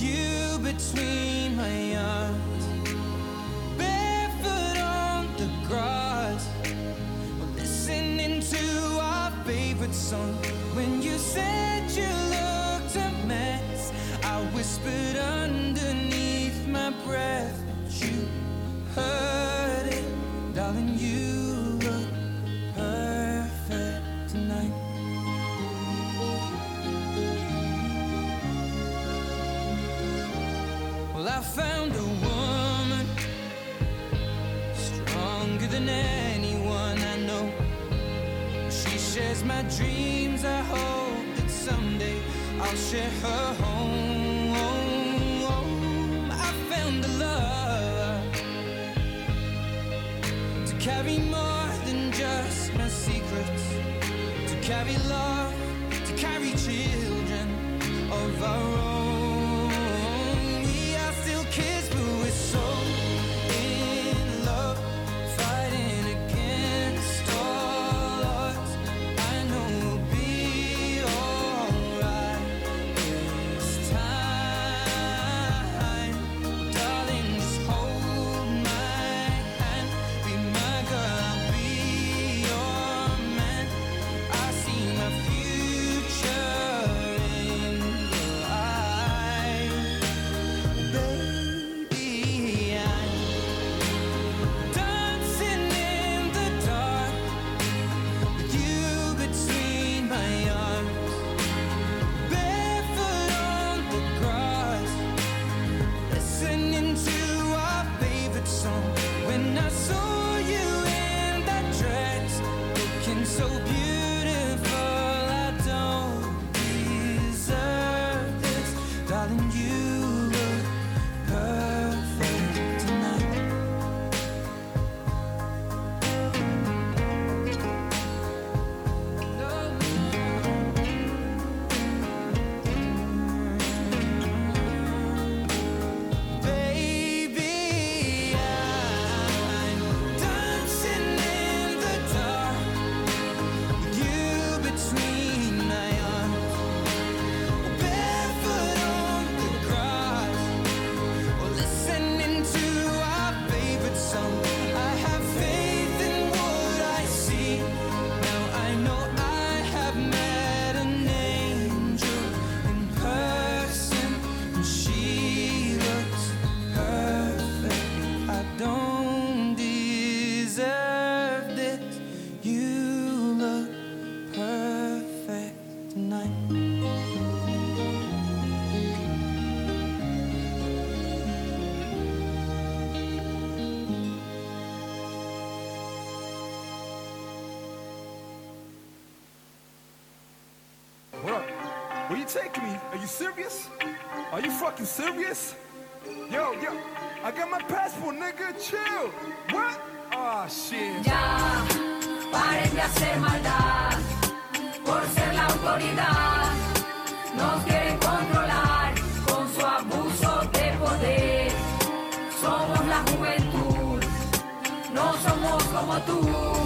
you between my arms, barefoot on the grass, listening to our favorite song. When you said you looked a mess, I whispered underneath my breath, but you heard it, darling. You look perfect tonight. Well, I found a woman stronger than anyone I know. She shares my dreams. I hope that someday I'll share her home. I found a love to carry more than just my secrets, to carry love, to carry children of our own. We are still kids, but we're so in love, fighting against all odds. I know we'll be alright this time. Darling, just hold my hand, be my girl, I'll be your man. I see my future in your eyes. Baby, I'm dancing in the dark with you between my arms, barefoot on the grass, listening to our favorite song. When I saw you in that dress, looking so beautiful, I don't deserve this, darling. You look perfect tonight. Baby, I'm dancing in the dark with you between my arms, barefoot on the grass, listening to our favorite song. I have faith in what I see. Now I know I have met an angel in person, and she looks perfect. I don't deserve this. You look perfect tonight.
What up? Where you taking me? Are you serious? Are you fucking serious? Yo, I got my passport, nigga. Chill. What? Ah, shit.
Ya, paren de hacer maldad, por ser la autoridad. Nos quieren controlar con su abuso de poder. Somos la juventud, no somos como tú.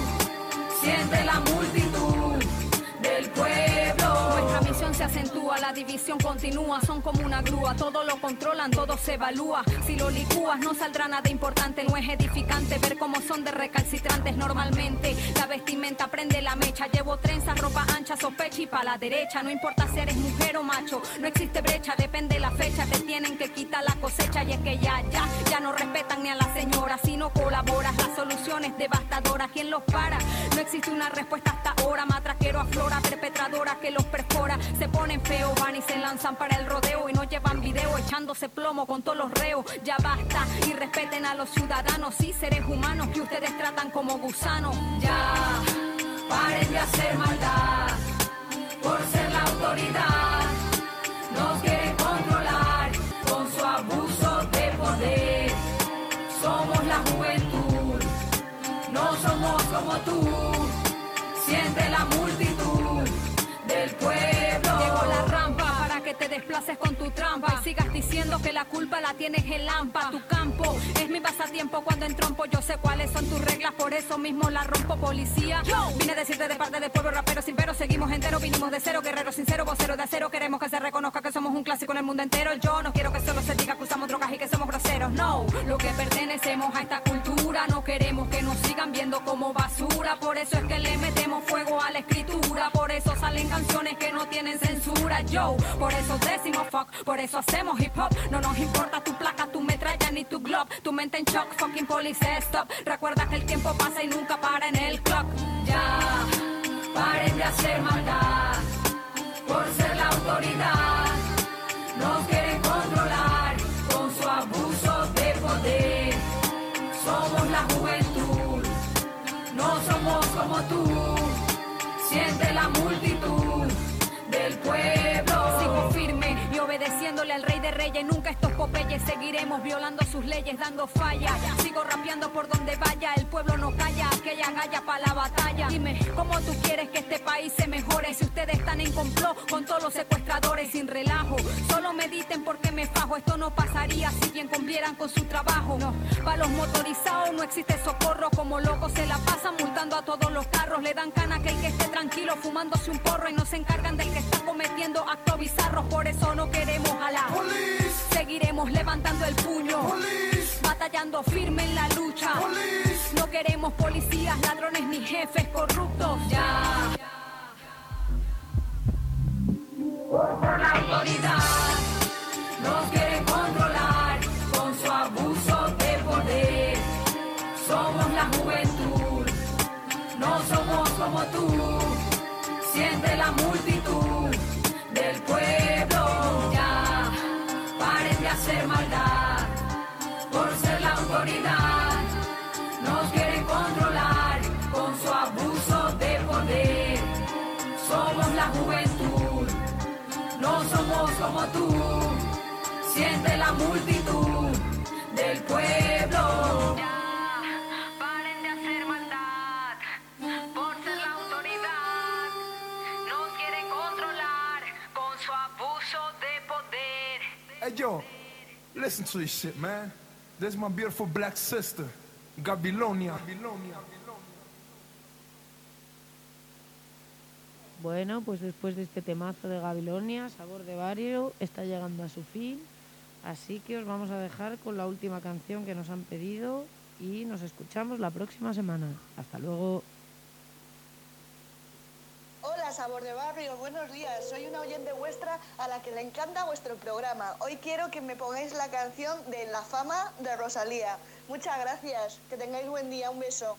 Siente la multitud del pueblo. Nuestra misión se acentúa, la división continúa. Son como una grúa, todo lo controlan, todo se evalúa. Si lo licúas no saldrá nada importante. No es edificante ver cómo son de recalcitrantes normalmente. La vestimenta prende la mecha. Llevo trenzas, ropa ancha, sospecha y pa' la derecha. No importa si eres mujer o macho, no existe brecha, depende la fecha. Te tienen que quitar la cosecha. Y es que ya no respetan ni a la señora. Si no colaboras, la solución es devastadora. ¿Quién los para? No existe una respuesta hasta ahora. Matraquero aflora, perpetradora que los perfora. Se ponen feos, van y se lanzan para el rodeo. Y no llevan video echándose plomo con todos los reos. Ya basta y respeten a los ciudadanos. Sí, seres humanos que ustedes tratan como gusanos. Ya, paren de hacer maldad, por ser la autoridad. Nos quieren controlar con su abuso de poder. Somos la juventud, no somos como tú. Siente la multitud del pueblo. Llegó la rampa para que te desplaces con tu trampa y sigas diciendo que la culpa la tienes el Lampa. Tu campo es mi pasatiempo cuando entrompo. Yo sé cuáles son tus reglas, por eso mismo la rompo, policía. Vine a decirte de parte del pueblo rapero sin pero. Seguimos enteros, vinimos de cero, guerreros sinceros, voceros de acero. Queremos que se reconozca que somos un clásico. clase con el mundo entero. Yo no quiero que solo se diga que usamos drogas y que somos groseros. No, lo que pertenecemos a esta cultura. No queremos que nos sigan viendo como basura. Por eso es que le metemos fuego a la escritura. Por eso salen canciones que no tienen censura. Yo, por eso decimos fuck, por eso hacemos hip hop. No nos importa tu placa, tu metralla ni tu glob. Tu mente en shock, fucking police stop. Recuerda que el tiempo pasa y nunca para en el clock. Ya, paren de hacer maldad por ser la autoridad. Nos quieren controlar con su abuso de poder. Somos la juventud, no somos como tú. Siente la multitud del pueblo. Sigo firme y obedeciéndole al rey de reyes. Nunca estos popeyes seguiremos violando sus leyes, dando falla. Sigo rapeando por donde vaya, el pueblo no calla. Aquella galla pa' la batalla. Dime, ¿cómo tú quieres que este país se mejore? Si ustedes están en complot con todos los secuestradores sin relajo. Solo mediten porque me fajo. Esto no pasaría si bien cumplieran con su trabajo. No, para los motorizados no existe socorro. Como locos se la pasan multando a todos los carros. Le dan cana a aquel que esté tranquilo fumándose un porro. Y no se encargan del que está cometiendo actos bizarros. Por eso no queremos a la police. Seguiremos levantando el puño, police. Batallando firme en la lucha, police. No queremos policías, ladrones ni jefes corruptos. Ya, por la autoridad nos quieren controlar con su abuso de poder. Somos la juventud, no somos como tú. Siente la multitud del pueblo. Ya, paren de hacer maldad por ser la autoridad. Nos quieren controlar con su abuso de poder. Somos la juventud, no somos como tú. Siente la multitud del pueblo. Ya, paren de hacer maldad por ser la autoridad. Nos quieren controlar con su abuso de poder.
Hey yo, listen to this shit, man. This is my beautiful black sister, Gabilonia.
Bueno, pues después de este temazo de Gabilonia, Sabor de Barrio está llegando a su fin. Así que os vamos a dejar con la última canción que nos han pedido y nos escuchamos la próxima semana. Hasta luego.
Hola, Sabor de Barrio, buenos días. Soy una oyente vuestra a la que le encanta vuestro programa. Hoy quiero que me pongáis la canción de La Fama de Rosalía. Muchas gracias, que tengáis buen día, un beso.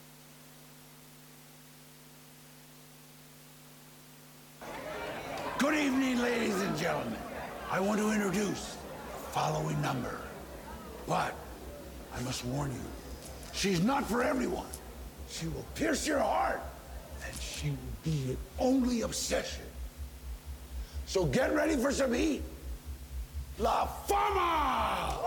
Good evening, ladies and gentlemen. I want to introduce the following number. But I must warn you, she's not for everyone. She will pierce your heart, and she will be your only obsession. So get ready for some heat. La Fama!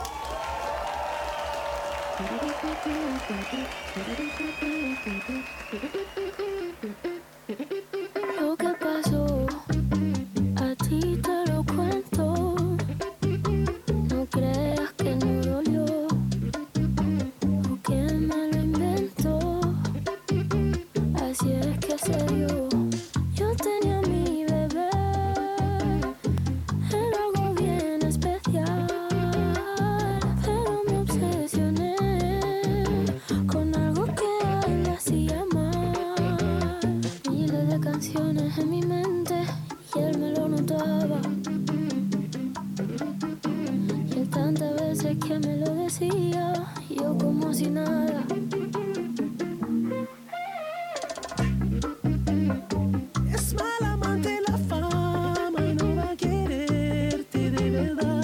Lo que pasó, a ti te lo cuento. No creas que no dolió o que me lo inventó. Así es que se dio. Yo tenía a mi bebé, era algo bien especial, pero me obsesioné con algo que a él le hacía mal. Miles de canciones en mi mente y él me lo notaba. Y él tantas veces que me lo decía, yo como si nada.
Es mal amante la fama y no va a quererte de verdad.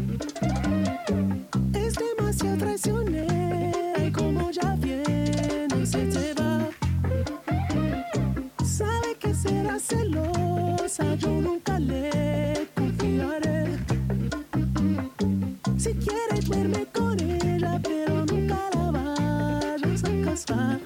Es demasiado traicionera y como ya viene se te va. Sabe que será celosa, yo nunca le confiaré. Si quieres duerme con ella, pero nunca la vayas a casar.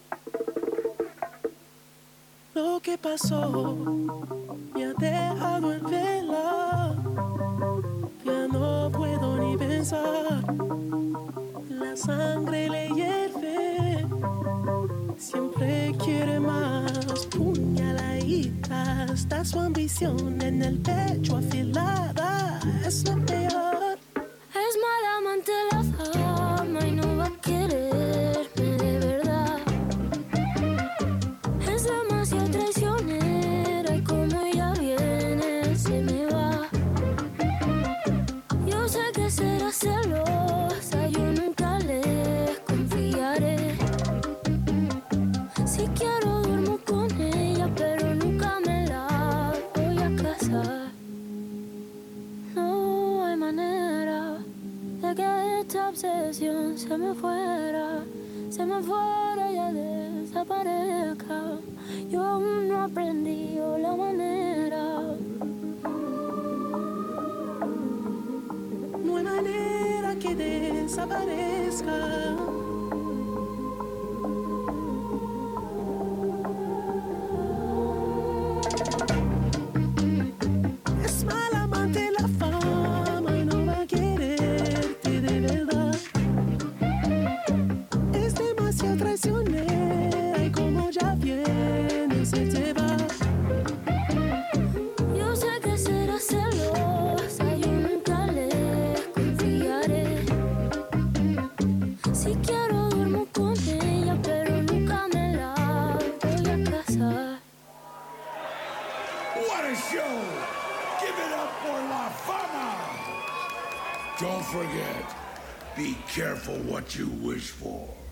Lo que pasó me ha dejado en vela. Ya no puedo ni pensar. La sangre le hierve. Siempre quiere más. Puñaladita. Está su ambición en el pecho afilada. Es
dicha obsesión se me fuera y ya desaparezca. Yo aún no he aprendido la manera.
No hay manera que desaparezca. Es mal amante la fama y no va a quererte de verdad. Es demasiado traicionera y como ya viene se te va.
Yo sé que será celosa, yo nunca le confiaré. Si quiero duermo con ella, pero nunca me la voy a casar.
What a show! Give it up for La Fama! Don't forget, be careful what you wish for.